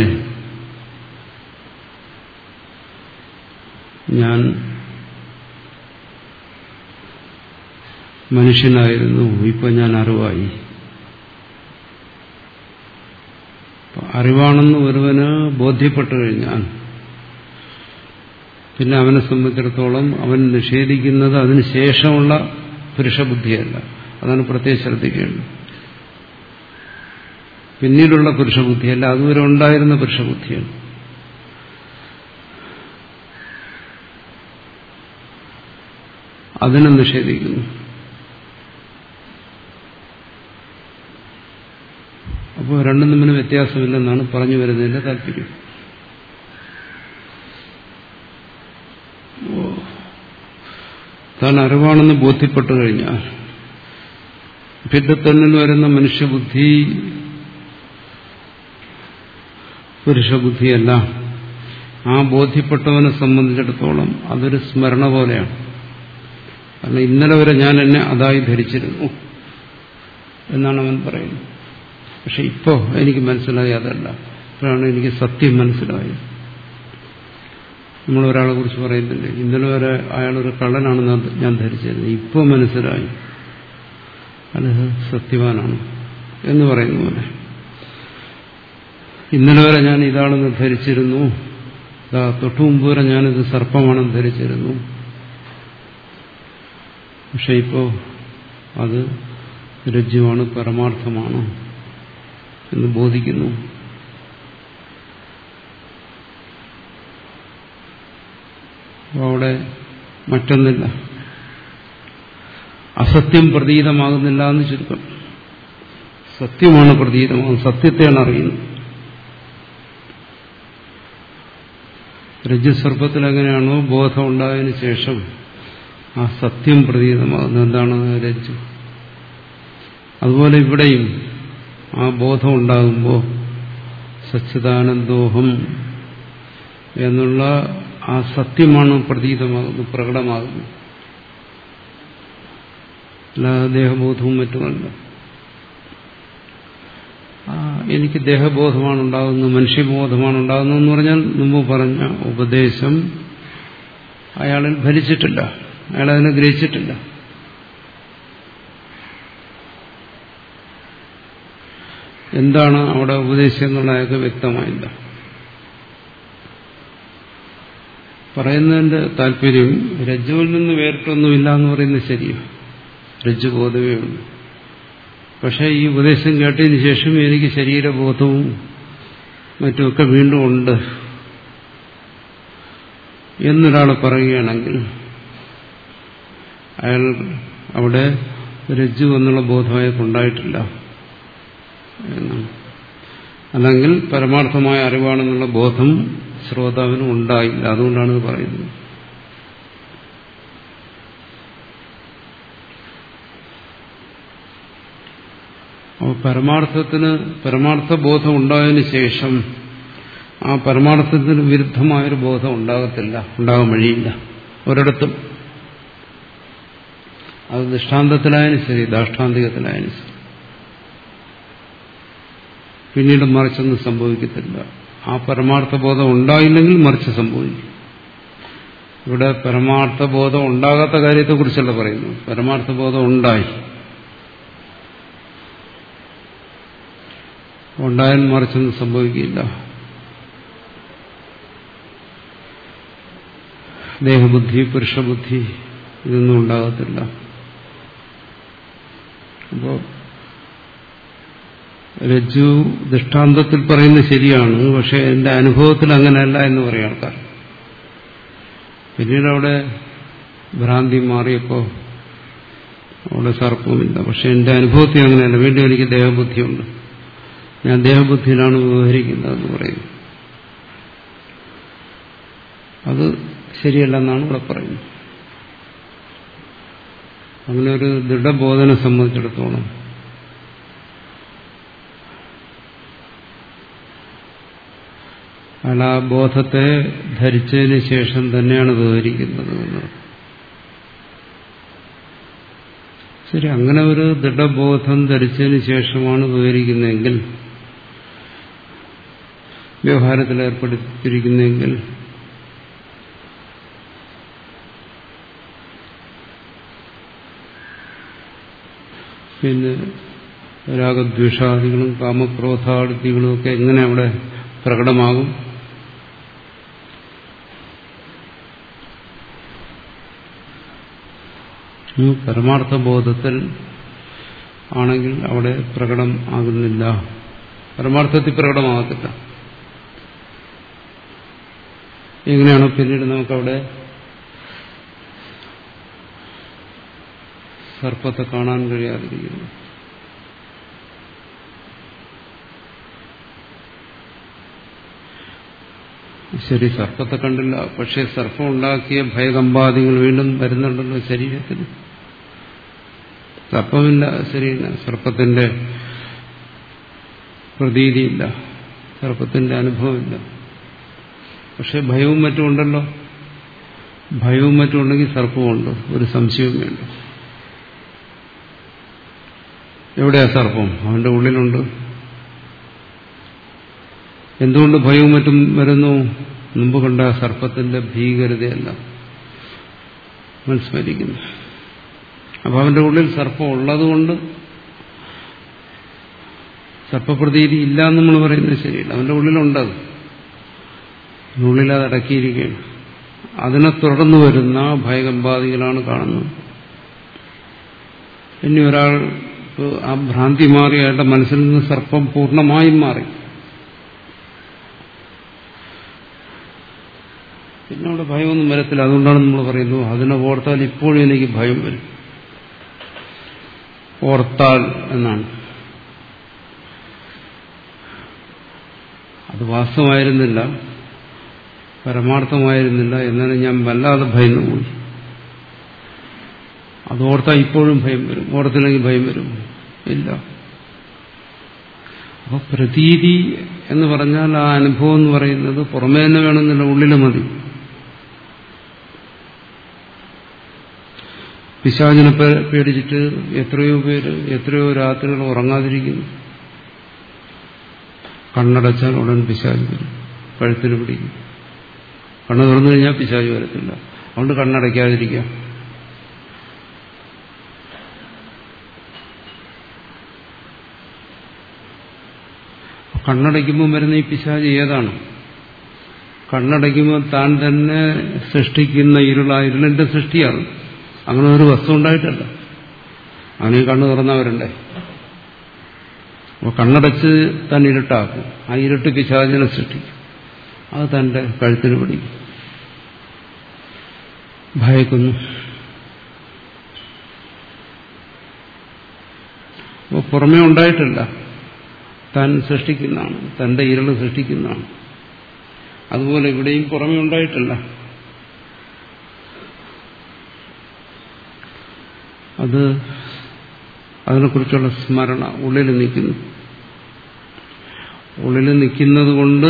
ഞാൻ മനുഷ്യനായിരുന്നു, ഇപ്പൊ ഞാൻ അറിവായി. അറിവാണെന്ന് ഒരുവന് ബോധ്യപ്പെട്ടു കഴിഞ്ഞാൽ പിന്നെ അവനെ സംബന്ധിച്ചിടത്തോളം അവൻ നിഷേധിക്കുന്നത് അതിന് ശേഷമുള്ള പുരുഷബുദ്ധിയല്ല. അതാണ് പ്രത്യേകം ശ്രദ്ധിക്കേണ്ടത്. പിന്നീടുള്ള പുരുഷബുദ്ധിയല്ല, അതുവരെ ഉണ്ടായിരുന്ന പുരുഷബുദ്ധിയാണ്. അതിനെ നിഷേധിക്കുന്നു. അപ്പോൾ രണ്ടും തമ്മിൽ വ്യത്യാസമില്ലെന്നാണ് പറഞ്ഞു വരുന്നതിന്റെ താല്പര്യം. താൻ അറിവാണെന്ന് ബോധ്യപ്പെട്ടു കഴിഞ്ഞാൽ പിന്നെ തന്നിൽ വരുന്ന മനുഷ്യബുദ്ധി പുരുഷബുദ്ധിയല്ല. ആ ബോധ്യപ്പെട്ടവനെ സംബന്ധിച്ചിടത്തോളം അതൊരു സ്മരണ പോലെയാണ്. കാരണം ഇന്നലെ വരെ ഞാൻ എന്നെ അതായി ധരിച്ചിരുന്നു എന്നാണ് അവൻ പറയുന്നത്. പക്ഷെ ഇപ്പോ എനിക്ക് മനസ്സിലായി അതല്ല. ഇപ്പോഴാണ് എനിക്ക് സത്യം മനസ്സിലായത്. നമ്മൾ ഒരാളെ കുറിച്ച് പറയുന്നില്ലേ, ഇന്നലെ വരെ അയാളൊരു കള്ളനാണെന്ന് ഞാൻ ധരിച്ചിരുന്നു, ഇപ്പോ മനസ്സിലായി അത് സത്യവാനാണ് എന്ന് പറയുന്ന പോലെ. ഇന്നലെ വരെ ഞാൻ ഇതാണെന്ന് ധരിച്ചിരുന്നു, തൊട്ടു മുമ്പ് വരെ ഞാനിത് സർപ്പമാണെന്ന് ധരിച്ചിരുന്നു, പക്ഷെ ഇപ്പോ അത് രജ്ജുവാണ്, പരമാർത്ഥമാണ് എന്ന് ബോധിക്കുന്നു. അവിടെ മറ്റൊന്നില്ല, അസത്യം പ്രതീതമാകുന്നില്ല എന്ന് ചുരുക്കം. സത്യമാണ് പ്രതീതമാകുന്നത്, സത്യത്തെയാണ് അറിയുന്നത്. രജ്ജുസർപ്പത്തിൽ എങ്ങനെയാണോ ബോധം ഉണ്ടായതിനു ശേഷം ആ സത്യം പ്രതീതമാകുന്നത്, എന്താണ് രജ്ജു, അതുപോലെ ഇവിടെയും ആ ബോധം ഉണ്ടാകുമ്പോൾ സച്ചിദാനന്ദോഹം എന്നുള്ള ആ സത്യമാണ് പ്രതീതമാകുന്നത്, പ്രകടമാകുന്നത്. അല്ലാതെ ദേഹബോധവും മറ്റുമല്ല. എനിക്ക് ദേഹബോധമാണ് ഉണ്ടാകുന്നത്, മനുഷ്യബോധമാണ് ഉണ്ടാകുന്നത് എന്ന് പറഞ്ഞാൽ മുമ്പ് പറഞ്ഞ ഉപദേശം അയാളിൽ ഫലിച്ചിട്ടില്ല, അയാളതിനെ ഗ്രഹിച്ചിട്ടില്ല. എന്താണ് അവിടെ ഉപദേശം എന്നുള്ള അയാൾക്ക് വ്യക്തമായില്ല. പറയുന്നതിന്റെ താല്പര്യം രജ്ജുവിൽ നിന്ന് വേറിട്ടൊന്നുമില്ല എന്ന് പറയുന്നത് ശരിയാണ്, രജ്ജുബോധമേ ഉള്ളൂ. പക്ഷെ ഈ ഉപദേശം കേട്ടതിന് ശേഷം എനിക്ക് ശരീരബോധവും മറ്റുമൊക്കെ വീണ്ടും ഉണ്ട് എന്നൊരാൾ പറയുകയാണെങ്കിൽ അയാൾ അവിടെ രജ്ജു എന്നുള്ള ബോധം അയാൾക്കുണ്ടായിട്ടില്ല എന്നാണ്. അല്ലെങ്കിൽ പരമാർത്ഥമായ അറിവാണെന്നുള്ള ബോധം ശ്രോതാവിന് ഉണ്ടായില്ല, അതുകൊണ്ടാണ് ഇത് പറയുന്നത്. അപ്പോൾ പരമാർത്ഥത്തിന് പരമാർത്ഥ ബോധം ഉണ്ടായതിനു ശേഷം ആ പരമാർത്ഥത്തിന് വിരുദ്ധമായൊരു ബോധം ഉണ്ടാകത്തില്ല, ഉണ്ടാകാൻ വഴിയില്ല ഒരിടത്തും. അത് ദൃഷ്ടാന്തത്തിലായാലും ശരി, ദാഷ്ടാന്തികത്തിലായാലും ശരി, പിന്നീട് മറിച്ചൊന്നും സംഭവിക്കത്തില്ല. ആ പരമാർത്ഥബോധം ഉണ്ടായില്ലെങ്കിൽ മറിച്ച് സംഭവിക്കും. ഇവിടെ പരമാർത്ഥബോധം ഉണ്ടാകാത്ത കാര്യത്തെക്കുറിച്ചല്ല പറയുന്നു. പരമാർത്ഥബോധം ഉണ്ടായി, ഉണ്ടായാൽ മറിച്ചൊന്നും സംഭവിക്കില്ല. ദേഹബുദ്ധി, പുരുഷബുദ്ധി ഇതൊന്നും ഉണ്ടാകത്തില്ല. അപ്പോൾ രജ്ജു ദൃഷ്ടാന്തത്തിൽ പറയുന്നത് ശരിയാണ്, പക്ഷെ എന്റെ അനുഭവത്തിൽ അങ്ങനെയല്ല എന്ന് പറയും ആൾക്കാർ. പിന്നീട് അവിടെ ഭ്രാന്തി മാറിയപ്പോൾ അവിടെ സർപ്പമില്ല. പക്ഷെ എന്റെ അനുഭവത്തിൽ അങ്ങനെയല്ല, വീണ്ടും എനിക്ക് ദേഹബുദ്ധിയുണ്ട്, ഞാൻ ദേഹബുദ്ധിയിലാണ് വ്യവഹരിക്കുന്നതെന്ന് പറയുന്നു. അത് ശരിയല്ലെന്നാണ് ഇവിടെ പറയുന്നത്. അങ്ങനെ ഒരു ദൃഢബോധനെ സംബന്ധിച്ചിടത്തോളം അയാൾ ആ ബോധത്തെ ധരിച്ചതിന് ശേഷം തന്നെയാണ് വ്യവഹരിക്കുന്നത് എന്ന്. ശരി, അങ്ങനെ ഒരു ദൃഢബോധം ധരിച്ചതിന് ശേഷമാണ് വ്യവഹരിക്കുന്നതെങ്കിൽ, വ്യവഹാരത്തിൽ ഏർപ്പെടുത്തിയിരിക്കുന്നതെങ്കിൽ പിന്നെ രാഗദ്വേഷാദികളും കാമക്രോധാദികളും ഒക്കെ എങ്ങനെ അവിടെ പ്രകടമാകും? പരമാർത്ഥബോധത്തിൽ ആണെങ്കിൽ അവിടെ പ്രകടം ആകുന്നില്ല, പരമാർത്ഥത്തിൽ പ്രകടമാകത്തില്ല. എങ്ങനെയാണോ പിന്നീട് നമുക്കവിടെ സർപ്പത്തെ കാണാൻ കഴിയാതിരിക്കുന്നു? ശരി, സർപ്പത്തെ കണ്ടില്ല, പക്ഷെ സർപ്പം ഉണ്ടാക്കിയ ഭയകമ്പാദികൾ വീണ്ടും വരുന്നുണ്ടല്ലോ ശരീരത്തിൽ. സർപ്പമില്ല, ശരിയില്ല, സർപ്പത്തിന്റെ പ്രതീതിയില്ല, സർപ്പത്തിന്റെ അനുഭവമില്ല, പക്ഷെ ഭയവും മറ്റും ഉണ്ടല്ലോ. ഭയവും മറ്റും ഉണ്ടെങ്കിൽ സർപ്പമുണ്ട്, ഒരു സംശയവും വേണ്ട. എവിടെയാ സർപ്പം? അവന്റെ ഉള്ളിലുണ്ട്. എന്തുകൊണ്ട് ഭയവും മറ്റും വരുന്നു? മുമ്പ് കണ്ട സർപ്പത്തിന്റെ ഭീകരതയല്ല മനസ്മരിക്കുന്നു. അപ്പൊ അവന്റെ ഉള്ളിൽ സർപ്പം ഉള്ളതുകൊണ്ട് സർപ്പപ്രതീതി ഇല്ല എന്ന് നമ്മൾ പറയുന്നത് ശരിയല്ല. അവന്റെ ഉള്ളിലുണ്ടത്, ഉള്ളിൽ അത് അടക്കിയിരിക്കുകയാണ്. അതിനെ തുടർന്ന് വരുന്ന ഭയകമ്പാദികളാണ് കാണുന്നത്. ഇനി ഒരാൾ ആ ഭ്രാന്തി മാറി, അയാളുടെ മനസ്സിൽ നിന്ന് സർപ്പം പൂർണ്ണമായും മാറി, പിന്നെ അവിടെ ഭയമൊന്നും വരത്തില്ല. അതുകൊണ്ടാണ് നമ്മൾ പറയുന്നത് അതിനെ ഓർത്താൽ ഇപ്പോഴും എനിക്ക് ഭയം വരും. ഓർത്താൽ എന്നാണ്. അത് വാസ്തവമായിരുന്നില്ല, പരമാർത്ഥമായിരുന്നില്ല, എന്നാലും ഞാൻ വല്ലാതെ ഭയന്നു പോയി. അത് ഓർത്താൽ ഇപ്പോഴും ഭയം വരും. ഓർത്തില്ലെങ്കിൽ ഭയം വരും ഇല്ല. അപ്പൊ പ്രതീതി എന്ന് പറഞ്ഞാൽ ആ അനുഭവം എന്ന് പറയുന്നത് പുറമേ തന്നെ വേണമെന്നില്ല, ഉള്ളിൽ മതി. പിശാചിനെ പേടിച്ചിട്ട് എത്രയോ പേര് എത്രയോ രാത്രികൾ ഉറങ്ങാതിരിക്കുന്നു. കണ്ണടച്ചാൽ ഉടൻ പിശാച് വരും, കഴുത്തിന് പിടിക്കും. കണ്ണ് തുറന്നു കഴിഞ്ഞാൽ പിശാച് വരത്തില്ല, അതുകൊണ്ട് കണ്ണടയ്ക്കാതിരിക്കാം. കണ്ണടയ്ക്കുമ്പോൾ വരുന്ന ഈ പിശാച് ഏതാണ്? കണ്ണടയ്ക്കുമ്പോൾ താൻ തന്നെ സൃഷ്ടിക്കുന്ന ഇരുള, ഇരുളിന്റെ സൃഷ്ടിയാണ്. അങ്ങനെ ഒരു വസ്തു ഉണ്ടായിട്ടല്ല, അങ്ങനെ കണ്ണ് തുറന്നവരുണ്ടേ. അപ്പോൾ കണ്ണടച്ച് താൻ ഇരുട്ടാക്കും, ആ ഇരുട്ട് പിശാചിനെ സൃഷ്ടിക്കും, അത് തന്റെ കഴുത്തിന് പിടിക്കും, ഭയക്കുന്നു. അപ്പോൾ പുറമേ ഉണ്ടായിട്ടില്ല, താൻ സൃഷ്ടിക്കുന്നതാണ്, തന്റെ ഇരുള് സൃഷ്ടിക്കുന്നതാണ്. അതുപോലെ ഇവിടെയും പുറമേ ഉണ്ടായിട്ടില്ല. അത് അതിനെക്കുറിച്ചുള്ള സ്മരണ ഉള്ളിൽ നിൽക്കുന്നു. ഉള്ളിൽ നിൽക്കുന്നത് കൊണ്ട്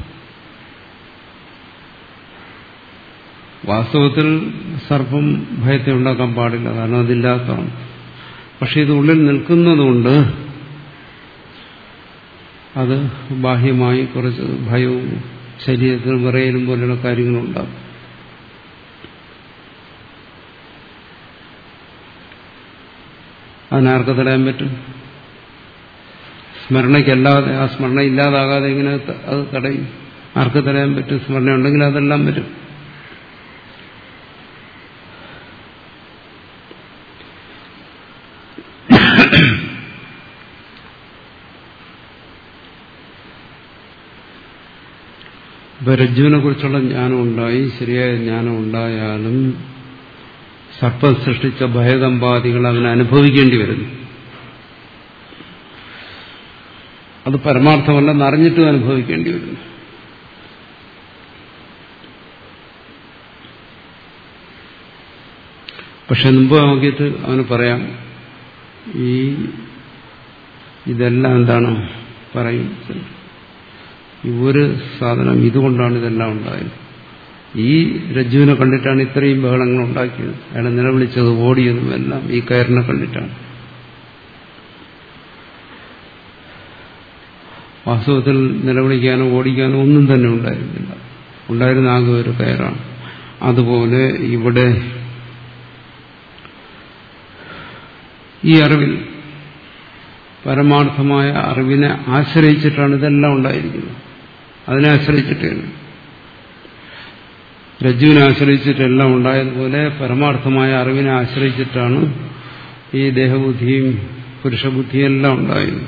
വാസ്തവത്തിൽ സർപ്പം ഭയത്തെ ഉണ്ടാക്കാൻ പാടില്ല, കാരണം അതില്ലാത്തതാണ്. പക്ഷെ ഇത് ഉള്ളിൽ നിൽക്കുന്നതുകൊണ്ട് അത് ബാഹ്യമായി കുറച്ച് ഭയവും ശരീരത്തിൽ വിറയലും പോലെയുള്ള കാര്യങ്ങളുണ്ടാകും. അതിനാർക്ക് തടയാൻ പറ്റും? സ്മരണയ്ക്കല്ലാതെ, ആ സ്മരണ ഇല്ലാതാകാതെ എങ്ങനെ അത് തടയും? ആർക്ക് തടയാൻ പറ്റും? സ്മരണ ഉണ്ടെങ്കിൽ അതെല്ലാം വരും. ഇപ്പൊ രജ്ജുവിനെ കുറിച്ചുള്ള ജ്ഞാനം ഉണ്ടായി, ശരിയായ ജ്ഞാനം ഉണ്ടായാലും സർപ്പം സൃഷ്ടിച്ച ഭയകമ്പാദികൾ അവന് അനുഭവിക്കേണ്ടി വരുന്നു. അത് പരമാർത്ഥമല്ലെന്ന് അറിഞ്ഞിട്ടും അനുഭവിക്കേണ്ടി വരുന്നു. പക്ഷെ മുമ്പ് നോക്കിയിട്ട് അവന് പറയാം, ഈ ഇതെല്ലാം എന്താണ് പറയും, ഈ ഒരു സാധനം ഇതുകൊണ്ടാണ് ഇതെല്ലാം ഉണ്ടായത്. ഈ രജ്ജുവിനെ കണ്ടിട്ടാണ് ഇത്രയും ബഹളങ്ങൾ ഉണ്ടാക്കിയത്. അയാളെ നിലവിളിച്ചത്, ഓടിയതും എല്ലാം ഈ കയറിനെ കണ്ടിട്ടാണ്. വാസ്തവത്തിൽ നിലവിളിക്കാനോ ഓടിക്കാനോ ഒന്നും തന്നെ ഉണ്ടായിരുന്നില്ല. ഉണ്ടായിരുന്ന ആകെ ഒരു കയറാണ്. അതുപോലെ ഇവിടെ ഈ അറിവിൽ, പരമാർത്ഥമായ അറിവിനെ ആശ്രയിച്ചിട്ടാണ് ഇതെല്ലാം ഉണ്ടായിരിക്കുന്നത്. അതിനെ ആശ്രയിച്ചിട്ടാണ്, രജ്ജുവിനെ ആശ്രയിച്ചിട്ടെല്ലാം ഉണ്ടായതുപോലെ പരമാർത്ഥമായ അറിവിനെ ആശ്രയിച്ചിട്ടാണ് ഈ ദേഹബുദ്ധിയും പുരുഷബുദ്ധിയും എല്ലാം ഉണ്ടായത്.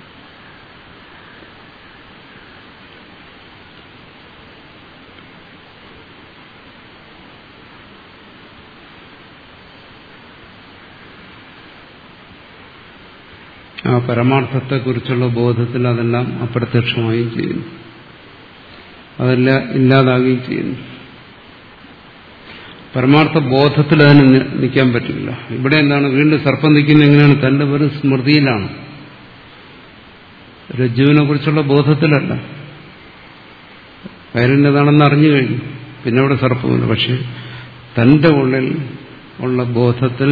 ആ പരമാർത്ഥത്തെക്കുറിച്ചുള്ള ബോധത്തിൽ അതെല്ലാം അപ്രത്യക്ഷമായും ചെയ്യുന്നു, അതെല്ലാം ഇല്ലാതാകുകയും ചെയ്യുന്നു. പരമാർത്ഥ ബോധത്തിൽ അതിന് നിൽക്കാൻ പറ്റില്ല. ഇവിടെ എന്താണ്, വീണ്ടും സർപ്പം നിൽക്കുന്നത് എങ്ങനെയാണ്? തന്റെ വെറും സ്മൃതിയിലാണ്, രജ്ജുവിനെ കുറിച്ചുള്ള ബോധത്തിലല്ല. കയറിൻ്റെതാണെന്ന് അറിഞ്ഞു കഴിഞ്ഞു, പിന്നെ അവിടെ സർപ്പമില്ല. പക്ഷെ തന്റെ ഉള്ളിൽ ഉള്ള ബോധത്തിൽ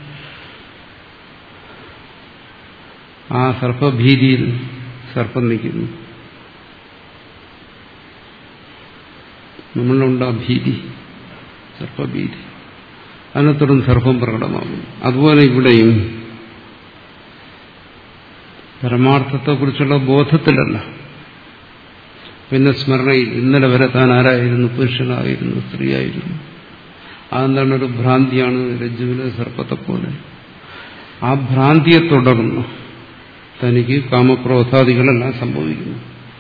ആ സർപ്പഭീതിയിൽ സർപ്പം നിൽക്കുന്നു. നമ്മളിലുണ്ട് ആ ഭീതി, സർപ്പഭീതി. അതിനെ തുടർന്ന് സർപ്പം പ്രകടമാകുന്നു. അതുപോലെ ഇവിടെയും പരമാർത്ഥത്തെക്കുറിച്ചുള്ള ബോധത്തിലല്ല, പിന്നെ സ്മരണയിൽ ഇന്നലെ വരെ താൻ ആരായിരുന്നു? പുരുഷനായിരുന്നു, സ്ത്രീയായിരുന്നു. അതെന്താണ്? ഒരു ഭ്രാന്തിയാണ് രജ്ജുവിലെ സർപ്പത്തെ പോലെ. ആ ഭ്രാന്തിയെ തുടർന്ന് തനിക്ക് കാമക്രോധാദികളെല്ലാം സംഭവിക്കുന്നു.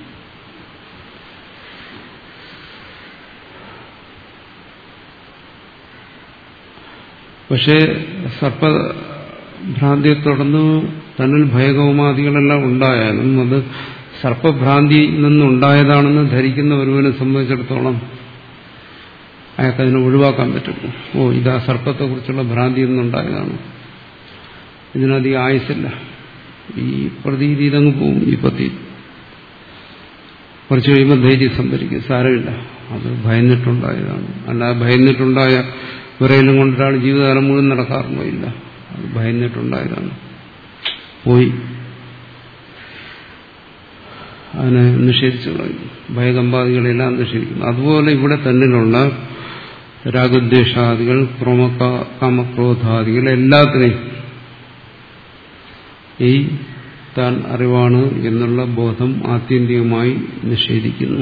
പക്ഷേ സർപ്പഭ്രാന്തിയെ തുടർന്ന് തന്നിൽ ഭയകൗമാദികളെല്ലാം ഉണ്ടായാലും അത് സർപ്പഭ്രാന്തിയിൽ നിന്നുണ്ടായതാണെന്ന് ധരിക്കുന്ന ഒരുവനെ സംബന്ധിച്ചിടത്തോളം അയാൾക്കതിനെ ഒഴിവാക്കാൻ പറ്റും. ഓ, ഇതാ സർപ്പത്തെക്കുറിച്ചുള്ള ഭ്രാന്തിയിൽ നിന്നുണ്ടായതാണ്, ഇതിനധികം ആയുസില്ല, ഈ പ്രതീതി ഇതങ്ങ് പോവും. ഈ പത്തി കുറച്ച് കഴിയുമ്പോൾ ധൈര്യം സംഭരിക്കും, സാരമില്ല, അത് ഭയന്നിട്ടുണ്ടായതാണ്. അല്ല, ഭയന്നിട്ടുണ്ടായ വിറയിലും കൊണ്ടൊരാൾ ജീവിതകാലം മുഴുവൻ നടക്കാറുണ്ടോ? ഇല്ല, അത് ഭയന്നിട്ടുണ്ടായതാണ്, പോയി. അതിനെ നിഷേധിച്ചു കളയുന്നു, ഭയകമ്പാദികളെല്ലാം നിഷേധിക്കുന്നു. അതുപോലെ ഇവിടെ തന്നിലുള്ള രാഗദ്വേഷാദികൾ, കാമക്രോധാദികൾ എല്ലാത്തിനെയും ഈ താൻ അറിവാണ് എന്നുള്ള ബോധം ആത്യന്തികമായി നിഷേധിക്കുന്നു.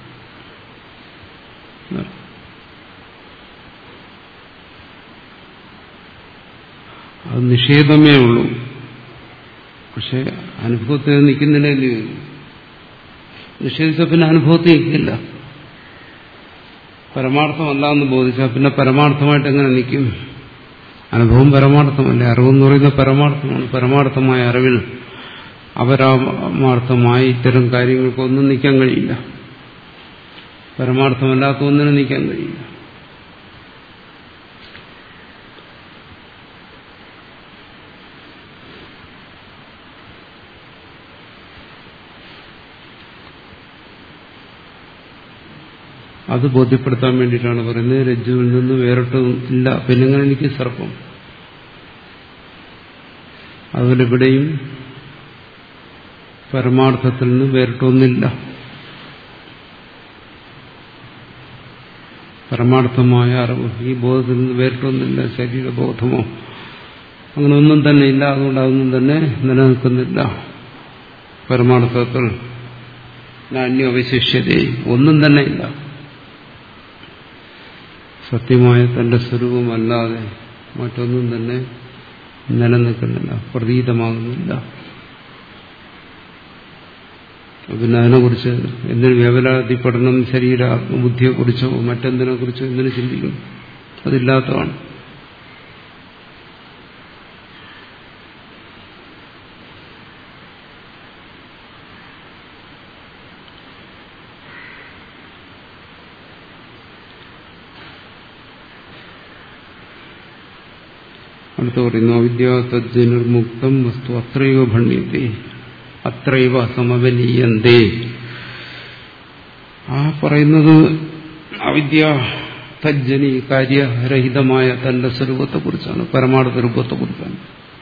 അത് നിഷേധമേ ഉള്ളൂ. പക്ഷെ അനുഭവത്തിൽ നിൽക്കുന്നില്ല. നിഷേധിച്ച പിന്നെ അനുഭവത്തിൽ നിൽക്കില്ല. പരമാർത്ഥമല്ല എന്ന് ബോധിച്ചാൽ പിന്നെ പരമാർത്ഥമായിട്ട് എങ്ങനെ നിൽക്കും? അനുഭവം പരമാർത്ഥമല്ലേ? അറിവെന്ന് പറയുന്ന പരമാർത്ഥമാണ്. പരമാർത്ഥമായ അറിവിൽ അപരമാർത്ഥമായി ഇത്തരം കാര്യങ്ങൾക്കൊന്നും നിൽക്കാൻ കഴിയില്ല. പരമാർത്ഥമല്ലാത്ത ഒന്നിനും നിൽക്കാൻ കഴിയില്ല. അത് ബോധ്യപ്പെടുത്താൻ വേണ്ടിയിട്ടാണ് പറയുന്നത്, രജ്ജുവിൽ നിന്ന് വേറിട്ടും ഇല്ല, പിന്നെങ്ങനെ എനിക്ക് സർപ്പം. അതുപോലെ ഇവിടെയും പരമാർത്ഥത്തിൽ നിന്ന് വേറിട്ടൊന്നില്ല. പരമാർത്ഥമായ അറിവ് ഈ ബോധത്തിൽ നിന്ന് വേറിട്ടൊന്നില്ല. ശരീരബോധമോ അങ്ങനെ ഒന്നും തന്നെ ഇല്ല. അതുകൊണ്ട് അതൊന്നും തന്നെ നിലനിൽക്കുന്നില്ല. പരമാർത്ഥത്തിൽ നാന്യം അവശിഷ്യത ഒന്നും തന്നെ ഇല്ല. സത്യമായ തന്റെ സ്വരൂപമല്ലാതെ മറ്റൊന്നും തന്നെ നിലനിൽക്കുന്നില്ല, പ്രതീതമാകുന്നില്ല. പിന്നെ അതിനെക്കുറിച്ച് എന്തിനു വ്യവലാതിപ്പെടണം? ശരീര ആത്മബുദ്ധിയെക്കുറിച്ചോ മറ്റെന്തിനെ കുറിച്ചോ എന്തിനു ചിന്തിക്കണം? അതില്ലാത്തതാണ്. അടുത്ത് പറയുന്നു അവിദ്യ തജ്ജനിർമുക്തം വസ്തു അത്രൈവ ഭണ്യത്തെ അത്രൈവ സമവലീയന്തേ. ആ പറയുന്നത് അവിദ്യ തജ്ജനി കാര്യരഹിതമായ തന്റെ സ്വരൂപത്തെക്കുറിച്ചാണ്, പരമാർത്ഥ രൂപത്തെക്കുറിച്ചാണ്.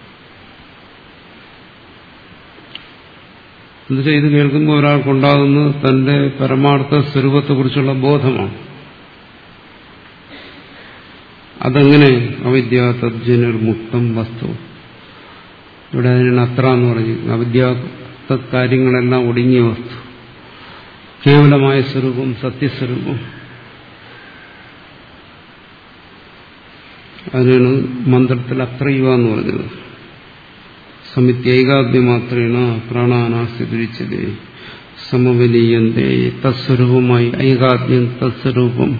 എന്നുവെച്ചാൽ ഇത് കേൾക്കുമ്പോൾ ഒരാൾക്കുണ്ടാകുന്നത് തന്റെ പരമാർത്ഥ സ്വരൂപത്തെക്കുറിച്ചുള്ള ബോധമാണ്. അതെങ്ങനെ? അവിദ്യ തജ്ജനിർമുക്തം വസ്തു. ഇവിടെ അതിനാണ് അത്ര എന്ന് പറഞ്ഞു. അവിദ്യ കാര്യങ്ങളെല്ലാം ഒടുങ്ങിയ വസ്തു, കേവലമായ സ്വരൂപം, സത്യസ്വരൂപം. അതിനാണ് മന്ത്രത്തിൽ അത്രയുവ എന്ന് പറഞ്ഞത്. സമിത്യൈകാഗ്യമാത്രേണ പ്രാണാനാസ്ഥിതിരിച്ചതേ സമവലീയന്തേ. തത്സ്വരൂപമായി ഐകാഗ്യം, തത്സ്വരൂപം.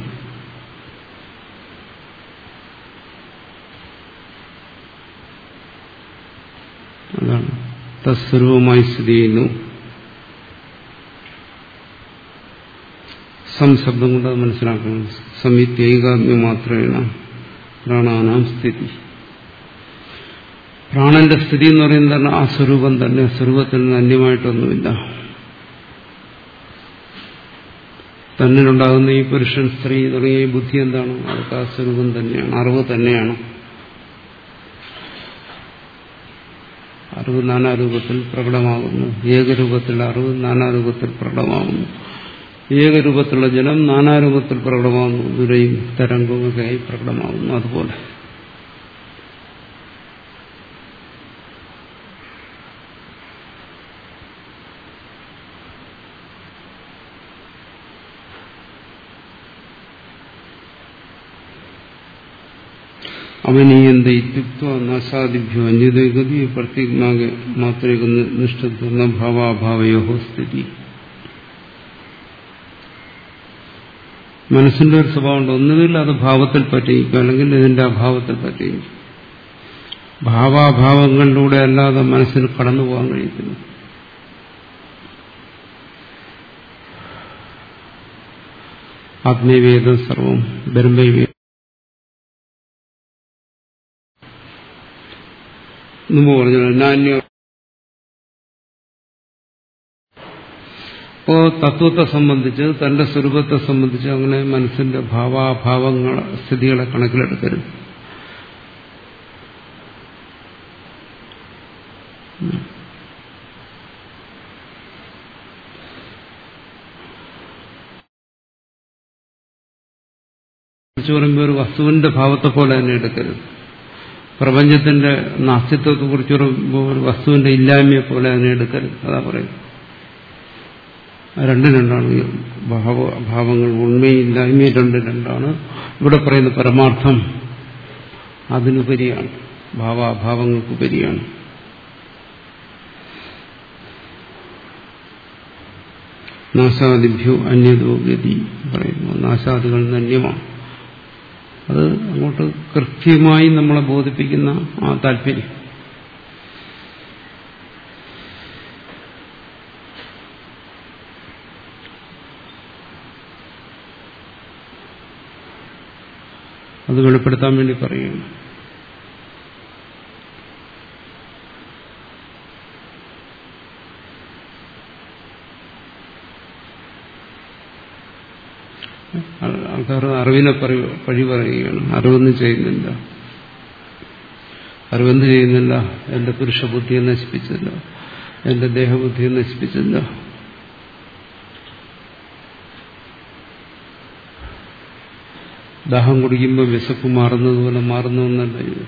അതാണ് തത്സ്വരൂപമായി സ്ഥിതി ചെയ്യുന്നു. സംശബ്ദം കൊണ്ട് അത് മനസ്സിലാക്കണം. സമിത്യൈകാഗ്യം മാത്രേണ പ്രാണാനാം സ്ഥിതി. പ്രാണന്റെ സ്ഥിതി എന്ന് പറയുന്നത് ആ സ്വരൂപം തന്നെ, സ്വരൂപത്തിൽ നിന്ന് അന്യമായിട്ടൊന്നുമില്ല. തന്നിലുണ്ടാകുന്ന ഈ പുരുഷൻ, സ്ത്രീ തുടങ്ങിയ ഈ ബുദ്ധി എന്താണ്? അതൊക്കെ ആ സ്വരൂപം തന്നെയാണ്, അറിവ് തന്നെയാണ്. അറിവ് നാനാരൂപത്തിൽ പ്രകടമാകുന്നു. ഏകരൂപത്തിൽ അറിവ് നാനാരൂപത്തിൽ പ്രകടമാകുന്നു. ഏകരൂപത്തിലുള്ള ജലം നാനാരൂപത്തിൽ പ്രകടമാകുന്നു. ദുരയും തരംഗവും ഒക്കെയായി പ്രകടമാകുന്നു. അതുപോലെ അവനീയന്ത ഇത്യുക്ത നാശാദിഭ്യോ അന്യതേഗതി പ്രത്യേക മാത്രേക നിഷ്ഠ ഭാവാഭാവയോ സ്ഥിതി. മനസ്സിന്റെ ഒരു സ്വഭാവമുണ്ട്. ഒന്നുകിൽ അത് ഭാവത്തിൽ പറ്റിയിരിക്കും, അല്ലെങ്കിൽ ഇതിന്റെ അഭാവത്തിൽ പറ്റിയിരിക്കും. ഭാവാഭാവങ്ങളിലൂടെ അല്ലാതെ മനസ്സിന് കടന്നു പോകാൻ കഴിയത്തില്ല. ആത്മീയവേദം സർവം ബ്രഹ്മവേദം മുമ്പ് പറഞ്ഞു. നാന്യ ഇപ്പോ തത്വത്തെ സംബന്ധിച്ച്, തന്റെ സ്വരൂപത്തെ സംബന്ധിച്ച് അങ്ങനെ മനസ്സിന്റെ ഭാവാഭാവങ്ങൾ സ്ഥിതികളെ കണക്കിലെടുക്കരുത്. കുറിച്ച് പറയുമ്പോൾ ഒരു വസ്തുവിന്റെ ഭാവത്തെ പോലെ തന്നെ എടുക്കരുത്. പ്രപഞ്ചത്തിന്റെ നാസ്തിത്വത്തെ കുറിച്ച് പറയുമ്പോൾ ഒരു വസ്തുവിന്റെ ഇല്ലായ്മയെ പോലെ അതിനെ എടുക്കരുത്. അതാ പറയുന്നത്. രണ്ടും രണ്ടാണ്. ഭാവ ഭാവങ്ങൾ ഉണ്മയും ഇല്ലായ്മയും രണ്ടും രണ്ടാണ്. ഇവിടെ പറയുന്ന പരമാർത്ഥം അതിനുപരിയാണ്, ഭാവാഭാവങ്ങൾക്കുപരിയാണ്. നാശാദിഭ്യോ അന്യതോ ഗതി പറയുന്നു. നാശാദികളിൽ നിന്ന് അന്യമാണ്. അത് അങ്ങോട്ട് കൃത്യമായി നമ്മളെ ബോധിപ്പിക്കുന്ന ആ താല്പര്യം. അത് വെളിപ്പെടുത്താൻ വേണ്ടി പറയുകയാണ്. ആൾക്കാർ അറിവിനെ പഴി പറയുകയാണ്. അറിവൊന്നും ചെയ്യുന്നില്ല. അറിവെന്ത് ചെയ്യുന്നില്ല? എന്റെ പുരുഷബുദ്ധിയെ നശിപ്പിച്ചില്ല, എന്റെ ദേഹബുദ്ധിയെ നശിപ്പിച്ചില്ല. ദാഹം കുടിക്കുമ്പോൾ വിശപ്പ് മാറുന്നതുപോലെ മാറുന്നതെന്നല്ല ഇത്.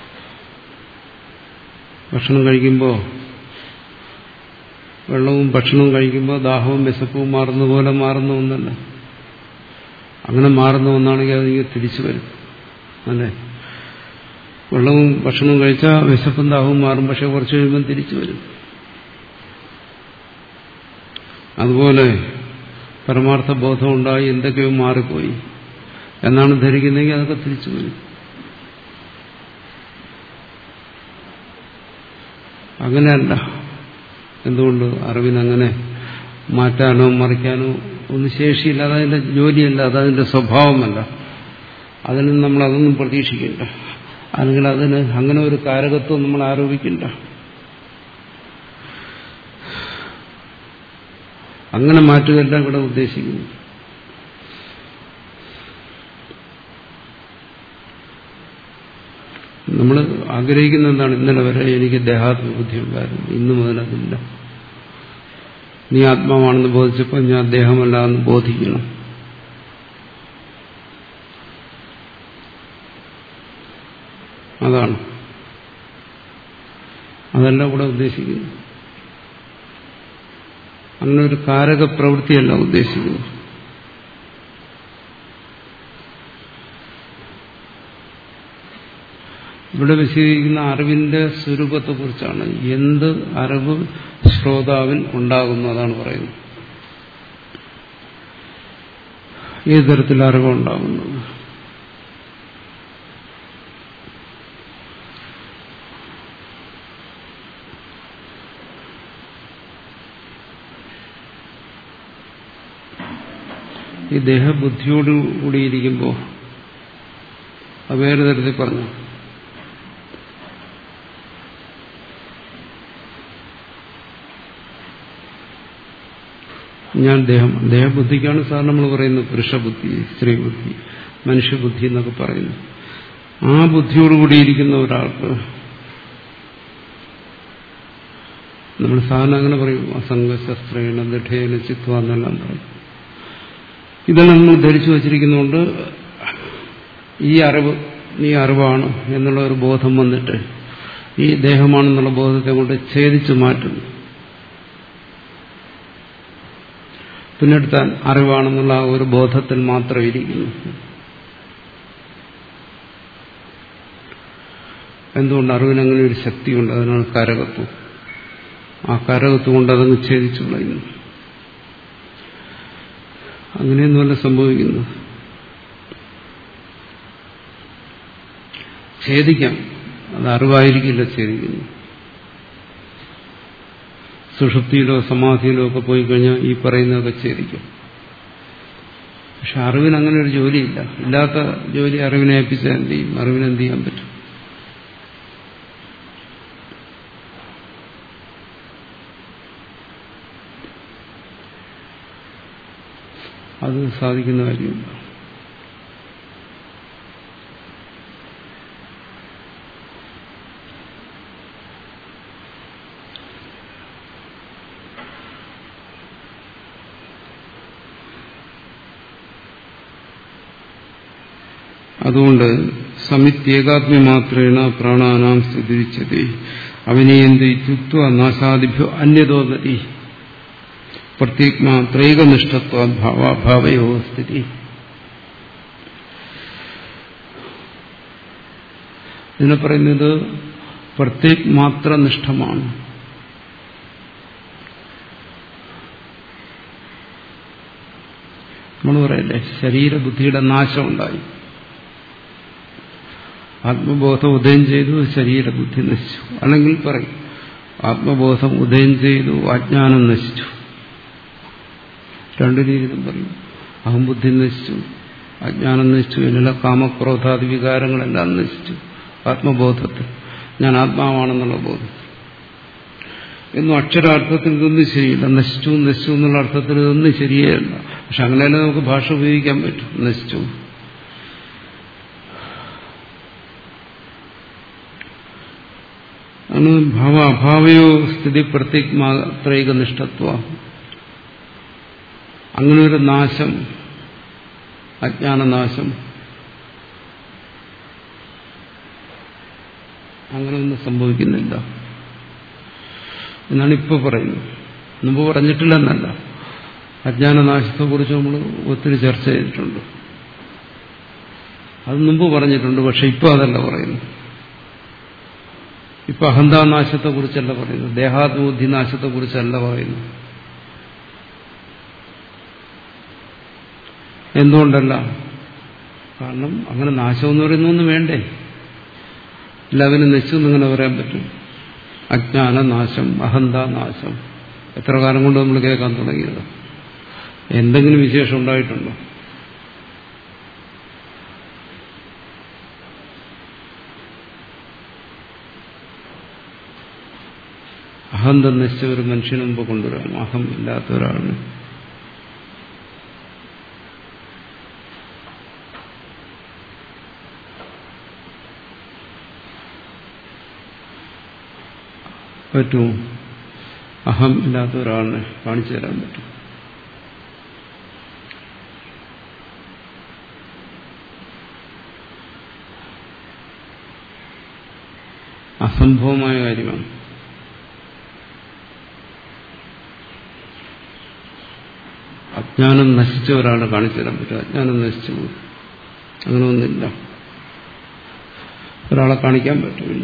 ഭക്ഷണം കഴിക്കുമ്പോൾ വെള്ളവും ഭക്ഷണവും കഴിക്കുമ്പോൾ ദാഹവും വിശപ്പും മാറുന്ന പോലെ മാറുന്ന ഒന്നല്ല. അങ്ങനെ മാറുന്ന ഒന്നാണെങ്കിൽ അതിങ്ങനെ തിരിച്ചു വരും. അല്ലേ? വെള്ളവും ഭക്ഷണവും കഴിച്ചാൽ വിശപ്പും ദാഹവും മാറും, പക്ഷെ കുറച്ച് കഴിയുമ്പം തിരിച്ചു വരും. അതുപോലെ പരമാർത്ഥ ബോധം ഉണ്ടായി എന്തൊക്കെയോ മാറിപ്പോയി എന്നാണ് ധരിക്കുന്നതെങ്കിൽ അതൊക്കെ തിരിച്ചു വരും. അങ്ങനെയല്ല. എന്തുകൊണ്ട്? അറിവിനങ്ങനെ മാറ്റാനോ മറിക്കാനോ ഒന്നും ശേഷിയില്ല. അതതിന്റെ ജോലിയല്ല, അതതിന്റെ സ്വഭാവമല്ല. അതിൽ നിന്ന് നമ്മൾ അതൊന്നും പ്രതീക്ഷിക്കില്ല. അല്ലെങ്കിൽ അതിന് അങ്ങനെ ഒരു കാരകത്വം നമ്മൾ ആരോപിക്കില്ല. അങ്ങനെ മാറ്റുകയല്ല ഇവിടെ ഉദ്ദേശിക്കുന്നു. നമ്മൾ ആഗ്രഹിക്കുന്ന എന്താണ്? ഇന്നലെ വരെ എനിക്ക് ദേഹാത്മബുദ്ധി ഉണ്ടായിരുന്നു, ഇന്നു മുതൽ അതില്ല. നീ ആത്മാവാണെന്ന് ബോധിച്ചപ്പോൾ ഞാൻ ദേഹമല്ല എന്ന് ബോധിക്കണം. അതാണ്. അതല്ല ഇവിടെ ഉദ്ദേശിക്കുന്നത്. അങ്ങനെ ഒരു കാരക പ്രവൃത്തിയല്ല ഉദ്ദേശിക്കുന്നത്. ഇവിടെ വിശദീകരിക്കുന്ന അറിവിന്റെ സ്വരൂപത്തെക്കുറിച്ചാണ്. എന്ത് അറിവ് ശ്രോതാവിൽ ഉണ്ടാകുന്നു അതാണ് പറയുന്നത്. ഏത് തരത്തിൽ അറിവുണ്ടാകുന്നത്? ഈ ദേഹബുദ്ധിയോടുകൂടിയിരിക്കുമ്പോൾ അത് വേറെ തരത്തിൽ പറഞ്ഞു. ഞാൻ ദേഹം ദേഹബുദ്ധിക്കാണ് സാർ നമ്മൾ പറയുന്നത് പുരുഷബുദ്ധി, സ്ത്രീബുദ്ധി, മനുഷ്യബുദ്ധി എന്നൊക്കെ പറയുന്നു. ആ ബുദ്ധിയോടുകൂടിയിരിക്കുന്ന ഒരാൾക്ക് നമ്മൾ സാധാരണ അങ്ങനെ പറയും, അസംഗശസ്ത്രേണ ദൃഢേന ചിത്വ എന്നെല്ലാം പറയും. ഇതെല്ലാം നമ്മൾ ധരിച്ചു വച്ചിരിക്കുന്നതുകൊണ്ട് ഈ അറിവ് നീ അറിവാണ് എന്നുള്ള ഒരു ബോധം വന്നിട്ട് ഈ ദേഹമാണെന്നുള്ള ബോധത്തെ കൊണ്ട് ഛേദിച്ചു മാറ്റുന്നു. പിന്നെടുത്താൻ അറിവാണെന്നുള്ള ആ ഒരു ബോധത്തിൽ മാത്രം ഇരിക്കുന്നു. എന്തുകൊണ്ട്? അറിവിനങ്ങനെ ഒരു ശക്തിയുണ്ട്. അതിനാണ് കാരകത്വം. ആ കാരകത്വം കൊണ്ട് അതങ്ങ് ഛേദിച്ചു കളയുന്നു. അങ്ങനെയൊന്നുമല്ല സംഭവിക്കുന്നു. ഛേദിക്കാം, അത് അറിവായിരിക്കില്ല ഛേദിക്കുന്നു. സുഷുപ്തിയിലോ സമാധിയിലോ ഒക്കെ പോയി കഴിഞ്ഞാൽ ഈ പറയുന്നതൊക്കെ ഛേദിക്കും. പക്ഷെ അറിവിന് അങ്ങനെ ഒരു ജോലിയില്ല. ഇല്ലാത്ത ജോലി അറിവിനെ ഏൽപ്പിച്ചാൽ എന്ത് ചെയ്യും? അറിവിന് എന്ത് ചെയ്യാൻ പറ്റും? അത് സാധിക്കുന്ന കാര്യമില്ല. അതുകൊണ്ട് സമിത്യേകാത്മ്യമാത്രേണ പ്രാണാനാം സ്ഥിതിരിച്ചതി അവിനയന്തി ഇത്യുക്ത്വ നാശാദിഭ്യോ അന്യതോ ഗതി പ്രത്യേകമാത്രൈകനിഷ്ഠത്വാദ് ഭാവയോ സ്ഥിതി. ഇതിനെ പറയുന്നത് പ്രത്യേക മാത്ര നിഷ്ഠമാണ്. നമ്മൾ പറയല്ലേ, ശരീരബുദ്ധിയുടെ നാശം ഉണ്ടായി. ആത്മബോധം ഉദയം ചെയ്തു, ശരീരബുദ്ധി നശിച്ചു. അല്ലെങ്കിൽ പറയും ആത്മബോധം ഉദയം ചെയ്തു, അജ്ഞാനം നശിച്ചു. രണ്ടു രീതിയിലും പറയും. അഹംബുദ്ധി നശിച്ചു, അജ്ഞാനം നശിച്ചു, എന്നുള്ള കാമക്രോധാദി വികാരങ്ങളെല്ലാം നശിച്ചു ആത്മബോധത്തിൽ. ഞാൻ ആത്മാവാണെന്നുള്ള ബോധം. എന്നും അക്ഷരാർത്ഥത്തിൽ ഇതൊന്നും ശരിയില്ല. നശിച്ചു നശിച്ചു എന്നുള്ള അർത്ഥത്തിൽ ഇതൊന്നും ശരിയല്ല. പക്ഷെ അങ്ങനെയല്ല നമുക്ക് ഭാഷ ഉപയോഗിക്കാൻ പറ്റും. നശിച്ചു. ആണ് ഭാവ അഭാവയോ സ്ഥിതി പ്രത്യഗ്മാത്രൈക നിഷ്ഠത്വ. അങ്ങനെ ഒരു നാശം, അജ്ഞാനനാശം, അങ്ങനെയൊന്നും സംഭവിക്കുന്നില്ല എന്നാണ് ഇപ്പൊ പറയുന്നത്. മുമ്പ് പറഞ്ഞിട്ടില്ലെന്നല്ല. അജ്ഞാനനാശത്തെക്കുറിച്ച് നമ്മൾ ഒത്തിരി ചർച്ച ചെയ്തിട്ടുണ്ട്. അത് മുമ്പ് പറഞ്ഞിട്ടുണ്ട്. പക്ഷെ ഇപ്പൊ അതല്ല പറയുന്നു. ഇപ്പൊ അഹന്താനാശത്തെക്കുറിച്ചല്ല പറയുന്നു, ദേഹാത്മബുദ്ധി നാശത്തെക്കുറിച്ചല്ല പറയുന്നു. എന്തുകൊണ്ടല്ല? കാരണം അങ്ങനെ നാശമെന്ന് പറയുന്നൊന്നും വേണ്ടേ? എല്ലാവരും നശിച്ചു എന്നിങ്ങനെ പറയാൻ പറ്റും. അജ്ഞാനനാശം, അഹന്താനാശം എത്ര കാലം കൊണ്ട് നമ്മൾ കേൾക്കാൻ തുടങ്ങിയത്? എന്തെങ്കിലും വിശേഷം ഉണ്ടായിട്ടുണ്ടോ? അഹന്ത നശിച്ച ഒരു മനുഷ്യന് മുമ്പ് കൊണ്ടുവരാം. അഹം ഇല്ലാത്ത ഒരാളിന് പറ്റുമോ? അഹം ഇല്ലാത്ത ഒരാളിനെ കാണിച്ചു തരാൻ പറ്റും? അസംഭവമായ കാര്യമാണ്. അജ്ഞാനം നശിച്ച ഒരാളെ കാണിച്ചു തരാൻ പറ്റും? അജ്ഞാനം നശിച്ചു പോകും. അങ്ങനെ ഒന്നില്ല. ഒരാളെ കാണിക്കാൻ പറ്റില്ല.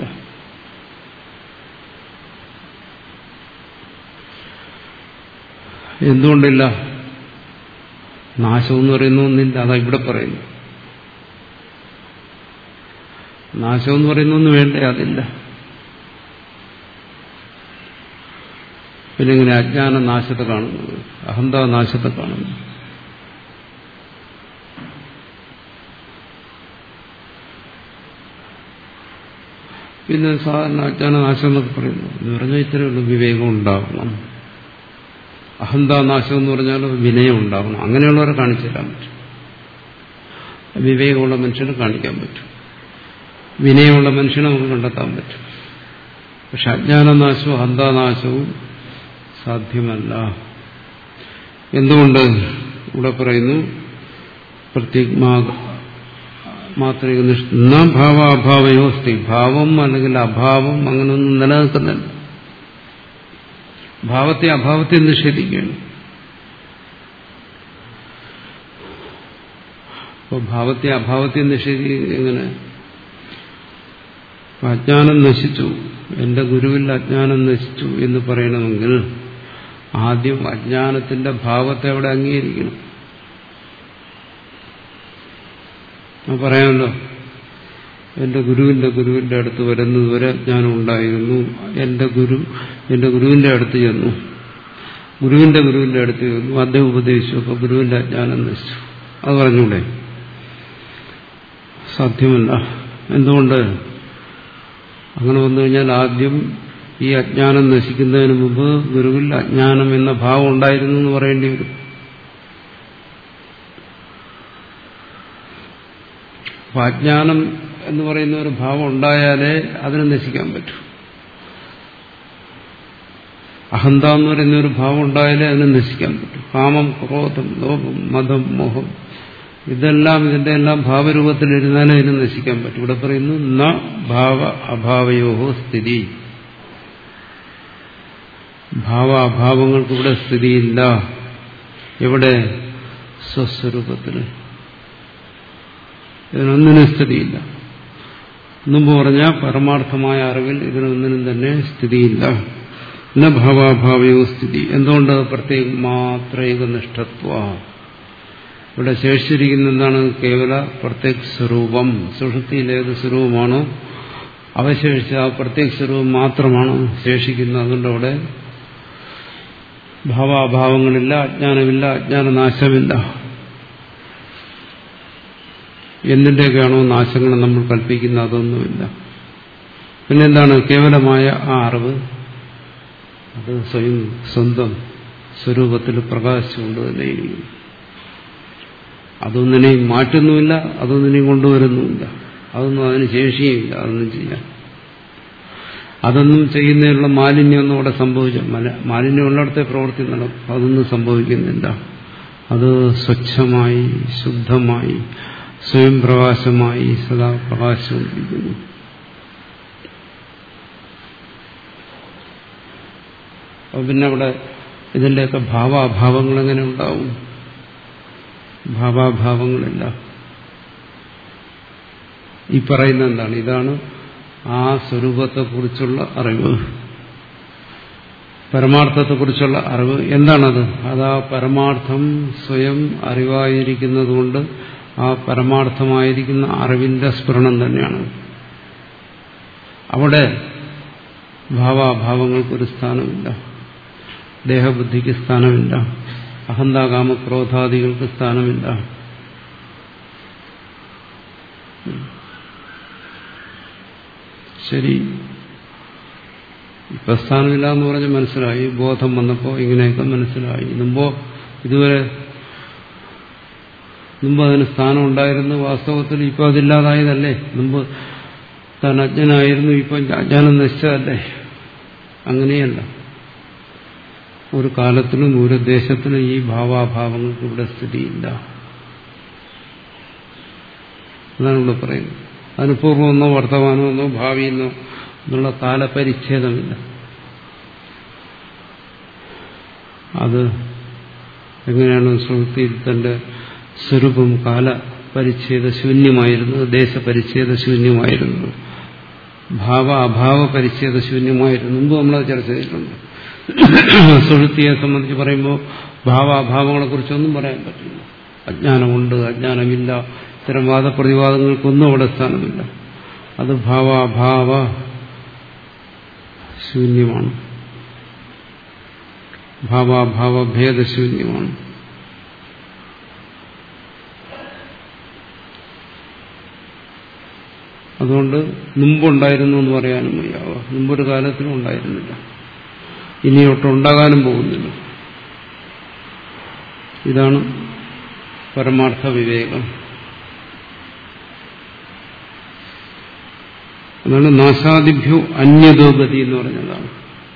എന്തുകൊണ്ടില്ല? നാശമെന്ന് പറയുന്ന ഒന്നില്ല. അതാ ഇവിടെ പറയുന്നു. നാശമെന്ന് പറയുന്ന ഒന്നും വേണ്ടേ? അതില്ല. പിന്നെ ഇങ്ങനെ അജ്ഞാന നാശത്തെ കാണുന്നത്, അഹന്താ നാശത്തെ കാണുന്നു. പിന്നെ സാധാരണ അജ്ഞാന നാശം എന്നൊക്കെ പറയുന്നു എന്ന് പറഞ്ഞാൽ ഇത്രയുള്ള വിവേകം ഉണ്ടാവണം. അഹന്താ നാശം എന്ന് പറഞ്ഞാൽ വിനയം ഉണ്ടാവണം. അങ്ങനെയുള്ളവരെ കാണിച്ചു തരാൻ പറ്റും. വിവേകമുള്ള മനുഷ്യനെ കാണിക്കാൻ പറ്റും. വിനയമുള്ള മനുഷ്യനെ നമുക്ക് കണ്ടെത്താൻ പറ്റും. പക്ഷെ അജ്ഞാനനാശവും അഹന്താനാശവും സാധ്യമല്ല. എന്തുകൊണ്ട്? ഇവിടെ പറയുന്നു പ്രത്യഗ്മാ മാത്രിക നിഷ്ഠ ഭാവാഭാവയോസ്തി. ഭാവം അല്ലെങ്കിൽ അഭാവം അങ്ങനെയൊന്നും നിലനിൽക്കുന്നില്ല. ഭാവത്തെ അഭാവത്തെ നിഷേധിക്കുകയാണ്. അപ്പോൾ ഭാവത്തെ അഭാവത്തെ നിഷേധിക്കുക എങ്ങനെ? അജ്ഞാനം നശിച്ചു, എന്റെ ഗുരുവിൽ അജ്ഞാനം നശിച്ചു എന്ന് പറയണമെങ്കിൽ ആദ്യം അജ്ഞാനത്തിന്റെ ഭാവത്തെ അവിടെ അംഗീകരിക്കണം. പറയാമല്ലോ, എന്റെ ഗുരുവിന്റെ ഗുരുവിന്റെ അടുത്ത് വരുന്നതുവരെ അജ്ഞാനം ഉണ്ടായിരുന്നു. എന്റെ ഗുരു എന്റെ ഗുരുവിന്റെ അടുത്ത് ചെന്നു, ഗുരുവിന്റെ ഗുരുവിന്റെ അടുത്ത് ചെന്നു, അദ്ദേഹം ഉപദേശിച്ചു, അപ്പൊ ഗുരുവിന്റെ അജ്ഞാനം നശിച്ചു. അത് പറഞ്ഞൂടെ? സാധ്യമല്ല. എന്തുകൊണ്ട്? അങ്ങനെ വന്നു കഴിഞ്ഞാൽ ആദ്യം ഈ അജ്ഞാനം നശിക്കുന്നതിന് മുമ്പ് ഗുരുവിൽ അജ്ഞാനം എന്ന ഭാവം ഉണ്ടായിരുന്നു എന്ന് പറയേണ്ടി വരും. അപ്പൊ അജ്ഞാനം എന്ന് പറയുന്ന ഒരു ഭാവം ഉണ്ടായാലേ അതിനെ നശിക്കാൻ പറ്റൂ. അഹന്ത എന്ന് പറയുന്ന ഒരു ഭാവം ഉണ്ടായാലേ അതിനെ നശിക്കാൻ പറ്റും. കാമം, ക്രോധം, ലോഭം, മതം, മോഹം, ഇതെല്ലാം ഇതിന്റെ എല്ലാം ഭാവരൂപത്തിലിരുന്നാലേ ഇതിനെ നശിക്കാൻ പറ്റും. ഇവിടെ പറയുന്നു ന ഭാവ അഭാവയോഹോ സ്ഥിതി. ഭാവ അഭാവങ്ങൾക്ക് ഇവിടെ സ്ഥിതിയില്ല. എവിടെ? സ്വസ്വരൂപത്തിൽ. ഇതിനൊന്നിനും സ്ഥിതിയില്ല. മുമ്പ് പറഞ്ഞ പരമാർത്ഥമായ അറിവിൽ ഇതിനൊന്നിനും തന്നെ സ്ഥിതിയില്ല. ന ഭാവാഭാവയോ സ്ഥിതി. എന്തുകൊണ്ട്? പ്രത്യേക മാത്രൈക നിഷ്ഠത്വ. ഇവിടെ ശേഷിച്ചിരിക്കുന്ന എന്താണ്? കേവല പ്രത്യേക സ്വരൂപം. സുഷുപ്തിയിൽ ഏത് സ്വരൂപമാണോ അവശേഷിച്ച ആ പ്രത്യേക സ്വരൂപം മാത്രമാണ് ശേഷിക്കുന്നത്. അതുകൊണ്ട് അവിടെ ഭാവാഭാവങ്ങളില്ല, അജ്ഞാനമില്ല, അജ്ഞാനനാശമില്ല. എന്തിൻ്റെയൊക്കെയാണോ നാശങ്ങൾ നമ്മൾ കൽപ്പിക്കുന്നത് അതൊന്നുമില്ല. പിന്നെന്താണ്? കേവലമായ ആ അറിവ്, അത് സ്വയം സ്വന്തം സ്വരൂപത്തിൽ പ്രകാശിച്ചുകൊണ്ട് തന്നെ ഇരിക്കുന്നു. അതൊന്നിനെയും മാറ്റുന്നുമില്ല, അതൊന്നിനെയും കൊണ്ടുവരുന്നുമില്ല. അതൊന്നും അതിന് ശേഷിയുമില്ല അതൊന്നും ചെയ്യാൻ. അതൊന്നും ചെയ്യുന്നതിനുള്ള മാലിന്യമൊന്നും അവിടെ സംഭവിച്ചു. മാലിന്യം ഉള്ളിടത്തെ പ്രവൃത്തി നടക്കും. അതൊന്നും സംഭവിക്കുന്നില്ല. അത് സ്വച്ഛമായി ശുദ്ധമായി സ്വയം പ്രകാശമായി സദാ പ്രകാശിച്ചുകൊണ്ടിരിക്കുന്നു. അപ്പൊ പിന്നെ അവിടെ ഇതിൻ്റെയൊക്കെ ഭാവാഭാവങ്ങൾ എങ്ങനെ ഉണ്ടാവും? ഭാവാഭാവങ്ങളില്ല. ഈ പറയുന്ന എന്താണ്? ഇതാണ് ആ സ്വരൂപത്തെക്കുറിച്ചുള്ള അറിവ്, പരമാർത്ഥത്തെക്കുറിച്ചുള്ള അറിവ്. എന്താണത്? അതാ പരമാർത്ഥം സ്വയം അറിവായിരിക്കുന്നതുകൊണ്ട് ആ പരമാർത്ഥമായിരിക്കുന്ന അറിവിന്റെ സ്ഫുരണം തന്നെയാണ്. അവിടെ ഭാവാഭാവങ്ങൾക്കൊരു സ്ഥാനമില്ല, ദേഹബുദ്ധിക്ക് സ്ഥാനമില്ല, അഹന്താകാമക്രോധാദികൾക്ക് സ്ഥാനമില്ല. ശരി, ഇപ്പൊ സ്ഥാനമില്ല എന്ന് പറഞ്ഞ് മനസ്സിലായി. ബോധം വന്നപ്പോ ഇങ്ങനെയൊക്കെ മനസ്സിലായി. മുമ്പോ ഇതുവരെ മുമ്പ് അതിന് സ്ഥാനം ഉണ്ടായിരുന്നു. വാസ്തവത്തിൽ ഇപ്പൊ അതില്ലാതായതല്ലേ? മുമ്പ് താൻ അജ്ഞനായിരുന്നു, ഇപ്പൊ അജ്ഞാനം നശിച്ചതല്ലേ? അങ്ങനെയല്ല. ഒരു കാലത്തിലും ഒരു ദേശത്തിലും ഈ ഭാവാഭാവങ്ങൾക്ക് ഇവിടെ സ്ഥിതിയില്ല. അതാണ് ഇവിടെ പറയുന്നത്. അതിന് പൂർവ്വമെന്നോ വർത്തമാനമെന്നോ ഭാവിയെന്നോ എന്നുള്ള കാലപരിച്ഛേദമില്ല. അത് എങ്ങനെയാണ് ശ്രുതിയിൽ തന്റെ സ്വരൂപം കാലപരിച്ഛേദ ശൂന്യമായിരുന്നത്, ദേശപരിച്ഛേദ ശൂന്യമായിരുന്നത്, ഭാവ അഭാവ പരിച്ഛേദ ശൂന്യമായിരുന്നു. മുമ്പ് നമ്മളത് ചർച്ച ചെയ്തിട്ടുണ്ട്. സുഷുപ്തിയെ സംബന്ധിച്ച് പറയുമ്പോൾ ഭാവാഭാവങ്ങളെ കുറിച്ചൊന്നും പറയാൻ പറ്റില്ല. അജ്ഞാനമുണ്ട്, അജ്ഞാനമില്ല, ഇത്തരം വാദപ്രതിവാദങ്ങൾക്കൊന്നും അവിടെ സ്ഥാനമില്ല. അത് ഭാവാഭാവ ശൂന്യമാണ്, ഭാവാഭാവ ഭേദശൂന്യമാണ്. അതുകൊണ്ട് മുമ്പുണ്ടായിരുന്നു എന്ന് പറയാനും വയ്യാവ. മുമ്പൊരു കാലത്തിലും ഉണ്ടായിരുന്നില്ല, ഇനിയൊട്ടുണ്ടാകാനും പോകുന്നില്ല. ഇതാണ് പരമാർത്ഥ വിവേകം. അതാണ് നാശാദിഭ്യോ അന്യതോഗതി എന്ന് പറഞ്ഞതാണ്.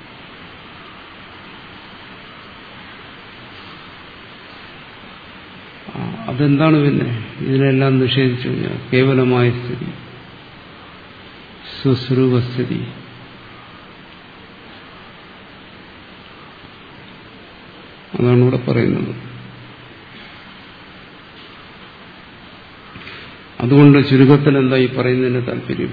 അതെന്താണ് പിന്നെ ഇതിനെല്ലാം നിഷേധിച്ചു കഴിഞ്ഞാൽ? കേവലമായ സ്ഥിതി, സ്വസ്വരൂപസ്ഥിതി. അതാണ് ഇവിടെ പറയുന്നത്. അതുകൊണ്ട് ചുരുക്കത്തിൽ എന്താ ഈ പറയുന്നതിന്റെ താല്പര്യം?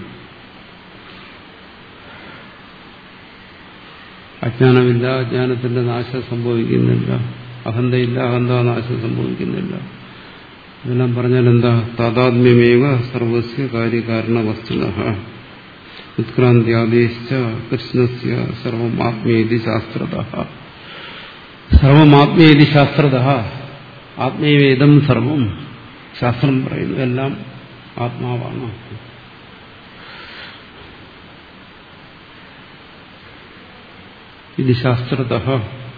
അജ്ഞാനമില്ല, അജ്ഞാനത്തിന്റെ നാശം സംഭവിക്കുന്നില്ല. അഹന്തയില്ല, അഹന്ത നാശം സംഭവിക്കുന്നില്ല. ഇതെല്ലാം പറഞ്ഞാൽ എന്താ? താതാത്മ്യമേവ സർവസ്യ കാര്യകാരണ വസ്തുനഃ ഉത്ക്രാന്ത്യാദേശ കൃഷ്ണസ്യ സർവം ആത്മേതി ശാസ്ത്രതഃ. സർവമാത്മേതി ശാസ്ത്രതഃ. ആത്മേവേദം സർവം. ശാസ്ത്രം പറയുന്നു എല്ലാം ആത്മാവാണ്. ഇത് ശാസ്ത്രതഃ.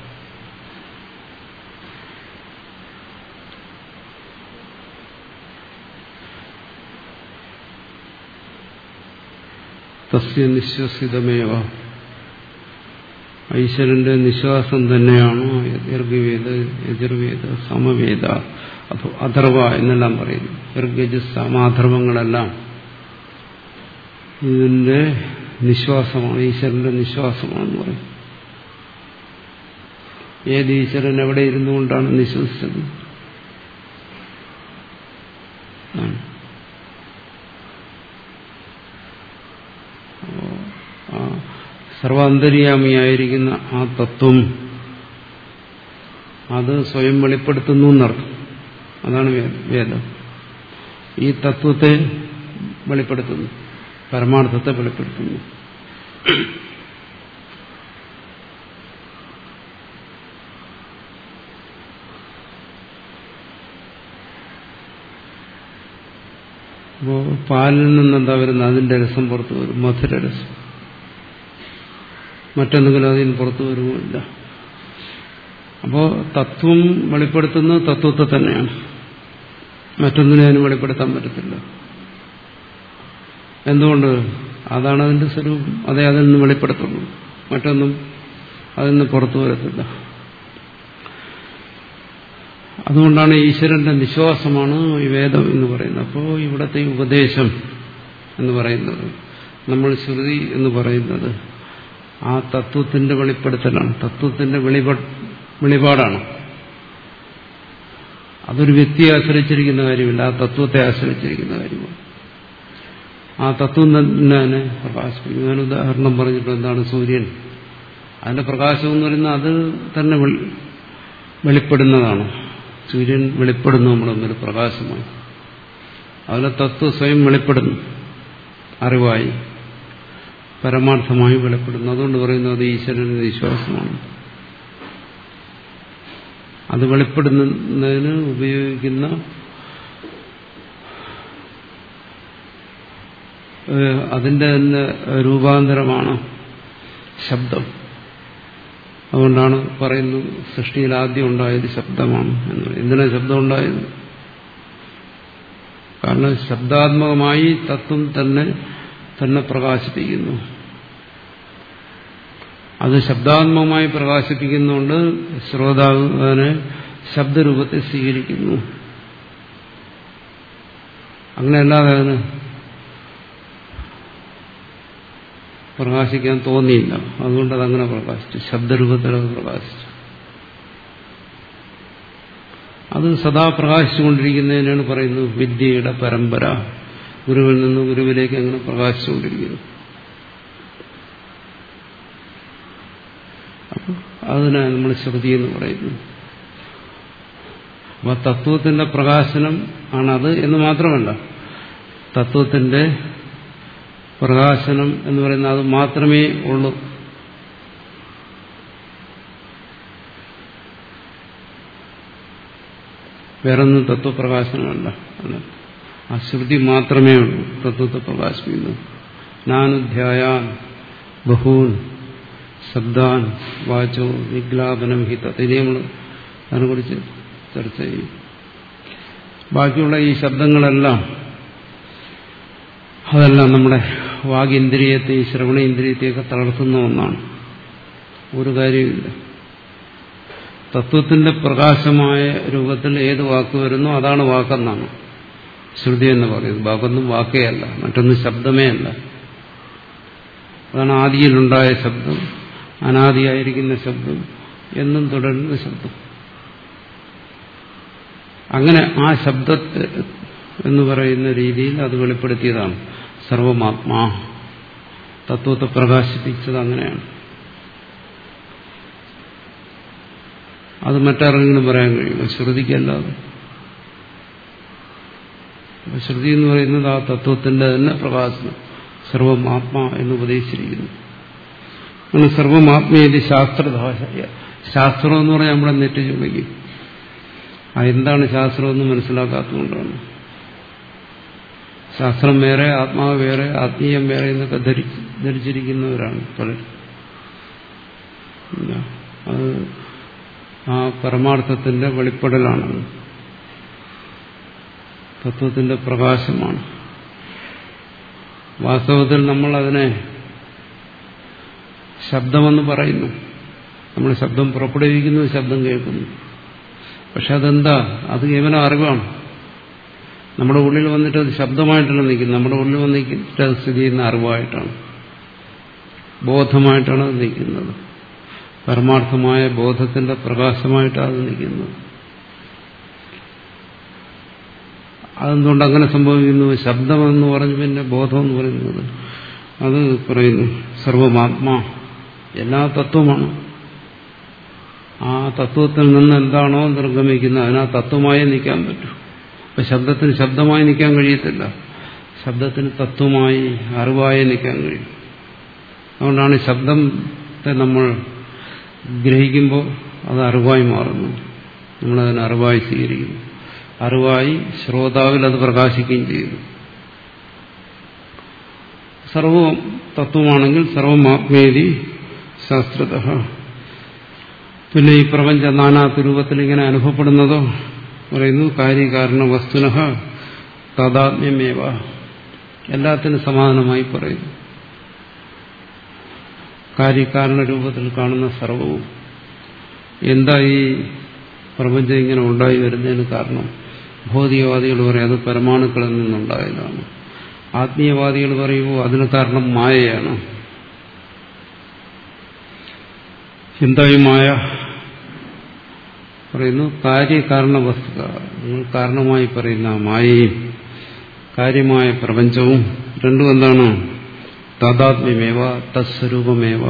തസ്യ നിശ്വസിതമേവ. ഈശ്വരന്റെ നിശ്വാസം തന്നെയാണ് യർഗ്വേദ, യജുർവേദ, സമവേദ, അഥോ അഥർവ എന്നെല്ലാം പറയുന്നു. യർഗ്ഗജ സമാധർവങ്ങളെല്ലാം ഇതിന്റെ നിശ്വാസമാണ്, ഈശ്വരന്റെ നിശ്വാസമാണെന്ന് പറയും. ഏത് ഈശ്വരൻ എവിടെ ഇരുന്നു കൊണ്ടാണ് നിശ്വസിച്ചത്? സർവാന്തര്യാമിയായിരിക്കുന്ന ആ തത്വം അത് സ്വയം വെളിപ്പെടുത്തുന്നു എന്നർത്ഥം. അതാണ് വേദം. ഈ തത്വത്തെ വെളിപ്പെടുത്തുന്നു, പരമാർത്ഥത്തെ വെളിപ്പെടുത്തുന്നു. അപ്പോ പാലിൽ നിന്നെന്താ വരുന്നത്? അതിന്റെ രസം പുറത്തു വരും, മധുരരസം. മറ്റെന്തെങ്കിലും അതിന് പുറത്തു വരുമില്ല. അപ്പോ തത്വം വെളിപ്പെടുത്തുന്നത് തത്വത്തെ തന്നെയാണ്, മറ്റൊന്നിനെ അതിന് വെളിപ്പെടുത്താൻ പറ്റത്തില്ല. എന്തുകൊണ്ട്? അതാണ് അതിന്റെ സ്വരൂപം. അതേ അതിൽ നിന്ന് വെളിപ്പെടുത്തുള്ളൂ. മറ്റൊന്നും അതിൽ നിന്ന് പുറത്തു വരത്തില്ല. അതുകൊണ്ടാണ് ഈശ്വരന്റെ നിശ്വാസമാണ് ഈ വേദം എന്ന് പറയുന്നത്. അപ്പോൾ ഇവിടത്തെ ഉപദേശം എന്ന് പറയുന്നത്, നമ്മൾ ശ്രുതി എന്ന് പറയുന്നത് ആ തത്വത്തിന്റെ വെളിപ്പെടുത്തലാണ്, തത്വത്തിന്റെ വെളിപാട് വെളിപാടാണ്. അതൊരു വ്യക്തിയെ ആശ്രയിച്ചിരിക്കുന്ന കാര്യമില്ല, ആ തത്വത്തെ ആശ്രയിച്ചിരിക്കുന്ന കാര്യമാണ്. ആ തത്വം തന്നെ പ്രകാശിപ്പിക്കും. ഞാൻ ഉദാഹരണം പറഞ്ഞിട്ട് എന്താണ് സൂര്യൻ, അതിന്റെ പ്രകാശം എന്ന് പറയുന്നത് അത് തന്നെ വെളിപ്പെടുന്നതാണ്. സൂര്യൻ വെളിപ്പെടുന്നു നമ്മുടെ മുമ്പിൽ പ്രകാശമായി. അതിലെ തത്വം സ്വയം വെളിപ്പെടുന്നു, അറിവായി പരമാർത്ഥമായി വെളിപ്പെടുന്നു. അതുകൊണ്ട് പറയുന്നത് അത് ഈശ്വരന്റെ വിശ്വാസമാണ്. അത് വെളിപ്പെടുന്നതിന് ഉപയോഗിക്കുന്ന അതിന്റെ തന്നെ രൂപാന്തരമാണ് ശബ്ദം. അതുകൊണ്ടാണ് പറയുന്നത് സൃഷ്ടിയിൽ ആദ്യം ഉണ്ടായത് ശബ്ദമാണ് എന്ന്. എന്തിനാ ശബ്ദം ഉണ്ടായത്? കാരണം ശബ്ദാത്മകമായി തത്വം തന്നെ തന്നെ പ്രകാശിപ്പിക്കുന്നു. അത് ശബ്ദാത്മകമായി പ്രകാശിപ്പിക്കുന്നതുകൊണ്ട് ശ്രോതാവ് അതിനെ ശബ്ദരൂപത്തെ സ്വീകരിക്കുന്നു. അങ്ങനെയല്ലാതെ അതിന് പ്രകാശിക്കാൻ തോന്നിയില്ല. അതുകൊണ്ട് അതങ്ങനെ പ്രകാശിച്ചു, ശബ്ദരൂപത്തിൽ അത് പ്രകാശിച്ചു. അത് സദാ പ്രകാശിച്ചുകൊണ്ടിരിക്കുന്നതിനാണ് പറയുന്നത് വിദ്യയുടെ പരമ്പര. ഗുരുവിൽ നിന്ന് ഗുരുവിലേക്ക് അങ്ങനെ പ്രകാശിച്ചുകൊണ്ടിരിക്കുന്നു. അപ്പം അതിനെ നമ്മൾ ശ്രുതി എന്ന് പറയുന്നു. അപ്പൊ തത്വത്തിന്റെ പ്രകാശനം ആണത് എന്ന് മാത്രമല്ല, തത്വത്തിന്റെ പ്രകാശനം എന്ന് പറയുന്നത് അത് മാത്രമേ ഉള്ളൂ. വേറൊന്നും തത്വപ്രകാശനമല്ല. ആ ശ്രുതി മാത്രമേ ഉള്ളൂ തത്വത്തെ പ്രകാശിപ്പിക്കുന്നത്. നാനുധ്യായാൻ ബഹൂൻ ശബ്ദാൻ വാചോ വിഗ്ലാപനം ഹി തത്. ഇനി നമ്മൾ അതിനെക്കുറിച്ച് ചർച്ച ചെയ്യും. ബാക്കിയുള്ള ഈ ശബ്ദങ്ങളെല്ലാം അതെല്ലാം നമ്മുടെ വാഗിന്ദ്രിയത്തെ, ശ്രവണേന്ദ്രിയത്തെയൊക്കെ തളർത്തുന്ന ഒന്നാണ്. ഒരു കാര്യമില്ല. തത്വത്തിന്റെ പ്രകാശമായ രൂപത്തിൽ ഏത് വാക്ക് വരുന്നോ അതാണ് വാക്കെന്നാണ് ശ്രുതി എന്ന് പറയുന്നത്. വാക്കൊന്നും വാക്കേ അല്ല, മറ്റൊന്നും ശബ്ദമേ അല്ല. അതാണ് ആദിയിലുണ്ടായ ശബ്ദം, അനാദിയായിരിക്കുന്ന ശബ്ദം, എന്നും തുടരുന്ന ശബ്ദം. അങ്ങനെ ആ ശബ്ദത്തെ എന്ന് പറയുന്ന രീതിയിൽ അത് വെളിപ്പെടുത്തിയതാണ് സർവമാത്മാ. തത്വത്തെ പ്രകാശിപ്പിച്ചത് അങ്ങനെയാണ്. അത് മറ്റാരെങ്കിലും പറയാൻ കഴിയും, ശ്രുതിക്കല്ലാതെ. ശ്രുതി എന്ന് പറയുന്നത് ആ തത്വത്തിന്റെ തന്നെ പ്രകാശനം, സർവമാത്മാ എന്ന് ഉപദേശിച്ചിരിക്കുന്നു. അങ്ങനെ സർവമാത്മേതി ശാസ്ത്രഭാഷ. ശാസ്ത്രം എന്ന് പറഞ്ഞാൽ നമ്മളെ നെറ്റ് ചുമയ്ക്കും. ആ എന്താണ് ശാസ്ത്രമെന്ന് മനസ്സിലാക്കാത്തതുകൊണ്ടാണ്. ശാസ്ത്രം വേറെ, ആത്മാവ് വേറെ, ആത്മീയം വേറെ എന്നൊക്കെ ധരിച്ച് ധരിച്ചിരിക്കുന്നവരാണ് പലരും. അത് ആ പരമാർത്ഥത്തിന്റെ വെളിപ്പെടലാണ്, തത്വത്തിന്റെ പ്രകാശമാണ്. വാസ്തവത്തിൽ നമ്മൾ അതിനെ ശബ്ദമെന്ന് പറയുന്നു. നമ്മൾ ശബ്ദം പുറപ്പെടുവിക്കുന്നു, ശബ്ദം കേൾക്കുന്നു. പക്ഷെ അതെന്താ? അത് കേവലം അറിവാണ്. നമ്മുടെ ഉള്ളിൽ വന്നിട്ട് അത് ശബ്ദമായിട്ടല്ല നിൽക്കുന്നത്. നമ്മുടെ ഉള്ളിൽ വന്നിട്ട് അത് സ്ഥിതി ചെയ്യുന്ന അറിവായിട്ടാണ്, ബോധമായിട്ടാണ് അത് നിൽക്കുന്നത്. പരമാർത്ഥമായ ബോധത്തിന്റെ പ്രകാശമായിട്ടാണ് അത് നിൽക്കുന്നത്. അതെന്തുകൊണ്ട് അങ്ങനെ സംഭവിക്കുന്നു? ശബ്ദമെന്ന് പറഞ്ഞു പിന്നെ ബോധം എന്ന് പറയുന്നത് അത് പറയുന്നു സർവമാത്മാ, എല്ലാ തത്വമാണ്. ആ തത്വത്തിൽ നിന്ന് എന്താണോ നിർഗമിക്കുന്നത് അതിനാ തത്വമായി നിൽക്കാൻ പറ്റും. അപ്പൊ ശബ്ദത്തിന് ശബ്ദമായി നിൽക്കാൻ കഴിയത്തില്ല, ശബ്ദത്തിന് തത്വമായി അറിവായി നിൽക്കാൻ കഴിയും. അതുകൊണ്ടാണ് ശബ്ദത്തെ നമ്മൾ ഗ്രഹിക്കുമ്പോൾ അത് അറിവായി മാറുന്നു, നമ്മളതിനെ അറിവായി സ്വീകരിക്കുന്നു. അറിവായി ശ്രോതാവിൽ അത് പ്രകാശിക്കുകയും ചെയ്യുന്നു. സർവം തത്വമാണെങ്കിൽ സർവമാത്മേതി ശാസ്ത്രതഃ. പിന്നെ ഈ പ്രപഞ്ച നാനാത്വ രൂപത്തിൽ ഇങ്ങനെ അനുഭവപ്പെടുന്നതോ പറയുന്നു കാര്യകാരണ വസ്തുനഃ താദാത്മ്യമേവ. എല്ലാത്തിനും സമാധാനമായി പറയുന്നു. കാര്യകാരണ രൂപത്തിൽ കാണുന്ന സർവവും. എന്താ ഈ പ്രപഞ്ചം ഇങ്ങനെ ഉണ്ടായി വരുന്നതിന് കാരണം? ഭൗതികവാദികൾ പറയും അത് പരമാണുക്കളിൽ നിന്നുണ്ടായതാണ്. ആത്മീയവാദികൾ പറയുമ്പോൾ അതിന് കാരണം മായയാണ്. എന്തായി മായ? പറയുന്നു കാര്യകാരണ വസ്തുത. നിങ്ങൾ കാരണമായി പറയുന്ന മായയും കാര്യമായ പ്രപഞ്ചവും രണ്ടും എന്താണ്? താദാത്മ്യമേവ തസ്വരൂപമേവ.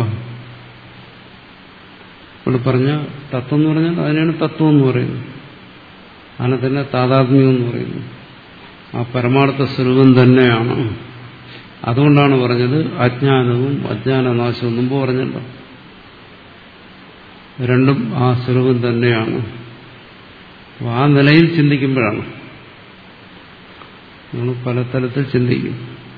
ഇവിടെ പറഞ്ഞ തത്വം എന്ന് പറഞ്ഞാൽ അതിനാണ് തത്വം എന്ന് പറയുന്നത്. അതിനെ തന്നെ താദാത്മ്യം എന്ന് പറയുന്നു. ആ പരമാർത്ഥ സ്വരൂപം തന്നെയാണ്. അതുകൊണ്ടാണ് പറഞ്ഞത് അജ്ഞാനവും അജ്ഞാനനാശവും. മുമ്പ് പറഞ്ഞല്ലോ, രണ്ടും ആ സ്വരൂപം തന്നെയാണ്. അപ്പോൾ ആ നിലയിൽ ചിന്തിക്കുമ്പോഴാണ് നമ്മൾ പല തലത്തിൽ ചിന്തിക്കും.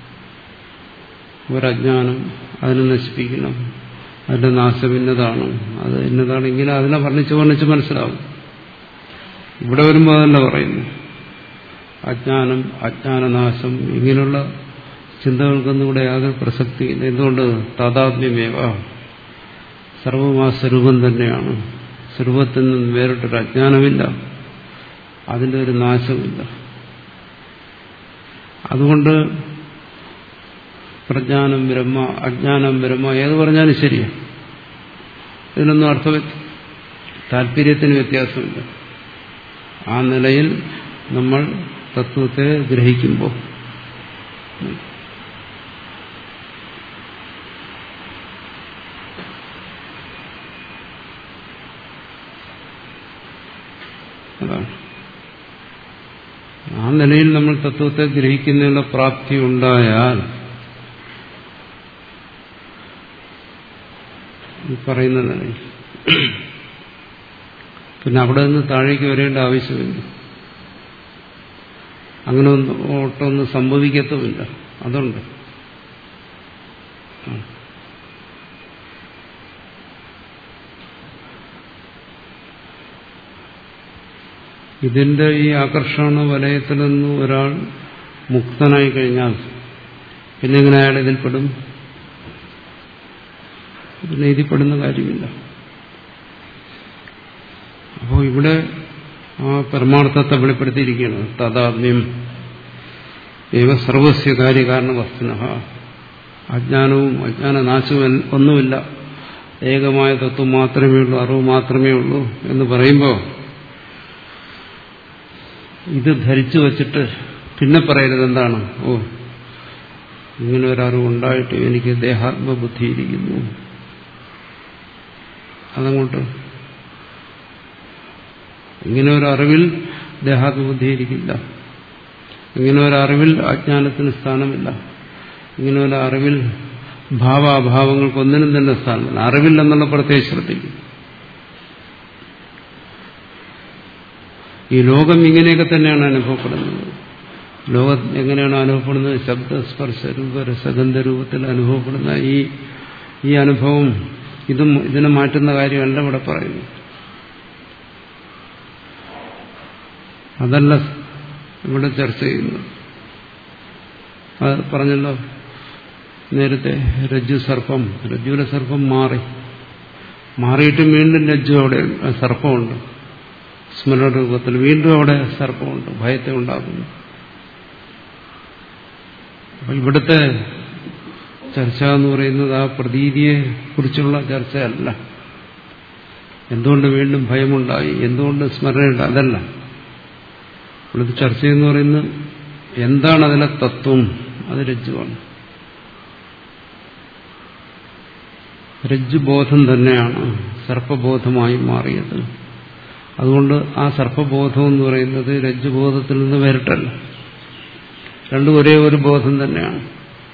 ഒരജ്ഞാനം അതിനെ നശിപ്പിക്കണം, അതിന്റെ നാശം ഇന്നതാണ്, അത് ഇന്നതാണ്, ഇങ്ങനെ അതിനെ വർണ്ണിച്ച് വർണ്ണിച്ച് മനസ്സിലാവും. ഇവിടെ വരുമ്പോൾ അതല്ല പറയുന്നു. അജ്ഞാനം, അജ്ഞാനനാശം, ഇങ്ങനെയുള്ള ചിന്തകൾക്കൊന്നും ഇവിടെ യാതൊരു പ്രസക്തിയില്ല. എന്തുകൊണ്ട്? താദാത്മ്യമേവ, സർവം ആ സ്വരൂപം തന്നെയാണ്. സ്വരൂപത്തിൽ നിന്ന് വേറിട്ടൊരു അജ്ഞാനമില്ല, അതിൻ്റെ ഒരു നാശമില്ല. അതുകൊണ്ട് പ്രജ്ഞാനം ബ്രഹ്മ, അജ്ഞാനം ബ്രഹ്മ ഏത് പറഞ്ഞാലും ശരിയാണ്. ഇതിനൊന്നും അർത്ഥ താല്പര്യത്തിന് വ്യത്യാസമില്ല. ആ നിലയിൽ നമ്മൾ തത്വത്തെ ഗ്രഹിക്കുമ്പോൾ അതാണ്. ആ നിലയിൽ നമ്മൾ തത്വത്തെ ഗ്രഹിക്കുന്നതിനുള്ള പ്രാപ്തി ഉണ്ടായാൽ ഈ പറയുന്ന നിലയിൽ പിന്നെ അവിടെ നിന്ന് താഴേക്ക് വരേണ്ട ആവശ്യമില്ല. അങ്ങനെ ഒന്നും ഒട്ടൊന്നും സംഭവിക്കത്തുമില്ല. അതുണ്ട്. ഇതിന്റെ ഈ ആകർഷണ വലയത്തിൽ നിന്ന് ഒരാൾ മുക്തനായി കഴിഞ്ഞാൽ പിന്നെ എങ്ങനെ അയാൾ ഇതിൽപ്പെടും? പിന്നെ ഇതിൽപ്പെടുന്ന കാര്യമില്ല. അപ്പോൾ ഇവിടെ ആ പരമാർത്ഥത്തെ വെളിപ്പെടുത്തിയിരിക്കുകയാണ്. താദാത്മ്യം ഏവ സർവസ്യ കാര്യകാരണ വസ്തുനഃ. അജ്ഞാനവും അജ്ഞാനനാശവും ഒന്നുമില്ല, ഏകമായ തത്വം മാത്രമേ ഉള്ളൂ, അറിവ് മാത്രമേ ഉള്ളൂ എന്ന് പറയുമ്പോൾ ഇത് ധരിച്ചു വച്ചിട്ട് പിന്നെ പറയരുത് എന്താണ്? ഓ, ഇങ്ങനെ ഒരറിവ് ഉണ്ടായിട്ട് എനിക്ക് ദേഹാത്മബുദ്ധിയിരിക്കുന്നു. അതങ്ങോട്ട് ഇങ്ങനെ ഒരു അറിവിൽ ദേഹാത്മബുദ്ധിയിരിക്കില്ല. ഇങ്ങനെ ഒരറിവിൽ അജ്ഞാനത്തിന് സ്ഥാനമില്ല. ഇങ്ങനെ ഒരു അറിവിൽ ഭാവാഭാവങ്ങൾക്കൊന്നിനും തന്നെ സ്ഥാനമില്ല. അറിവില്ലെന്നുള്ള പ്രത്യേക ശ്രദ്ധിക്കും. ഈ ലോകം ഇങ്ങനെയൊക്കെ തന്നെയാണ് അനുഭവപ്പെടുന്നത്. ലോകം എങ്ങനെയാണ് അനുഭവപ്പെടുന്നത്? ശബ്ദസ്പർശ രൂപ രസഗന്ധ രൂപത്തിൽ അനുഭവപ്പെടുന്ന ഈ ഈ അനുഭവം ഇതും ഇതിനെ മാറ്റുന്ന കാര്യമല്ല ഇവിടെ പറയുന്നു. അതല്ല ഇവിടെ ചർച്ച ചെയ്യുന്നത്. അത് പറഞ്ഞല്ലോ നേരത്തെ, രജ്ജു സർപ്പം, രജ്ജുവിലെ സർപ്പം മാറി മാറിയിട്ട് വീണ്ടും രജ്ജു അവിടെ സർപ്പമുണ്ട്. സ്മരണ രൂപത്തിൽ വീണ്ടും അവിടെ സർപ്പമുണ്ട്, ഭയത്തെ ഉണ്ടാക്കുന്നു. അപ്പൊ ഇവിടുത്തെ ചർച്ച എന്ന് പറയുന്നത് ആ പ്രതീതിയെ കുറിച്ചുള്ള ചർച്ചയല്ല. എന്തുകൊണ്ട് വീണ്ടും ഭയമുണ്ടായി, എന്തുകൊണ്ട് സ്മരണയുണ്ട്, അതല്ല ഇവിടുത്തെ ചർച്ച എന്ന് പറയുന്നത്. എന്താണ് അതിലെ തത്വം? അത് രജ്ജുവാണ്. രജ്ജുബോധം തന്നെയാണ് സർപ്പബോധമായി മാറിയത്. അതുകൊണ്ട് ആ സർപ്പബോധം എന്ന് പറയുന്നത് രജ്ജുബോധത്തിൽ നിന്ന് വേറിട്ടല്ല, രണ്ടും ഒരേ ഒരു ബോധം തന്നെയാണ്.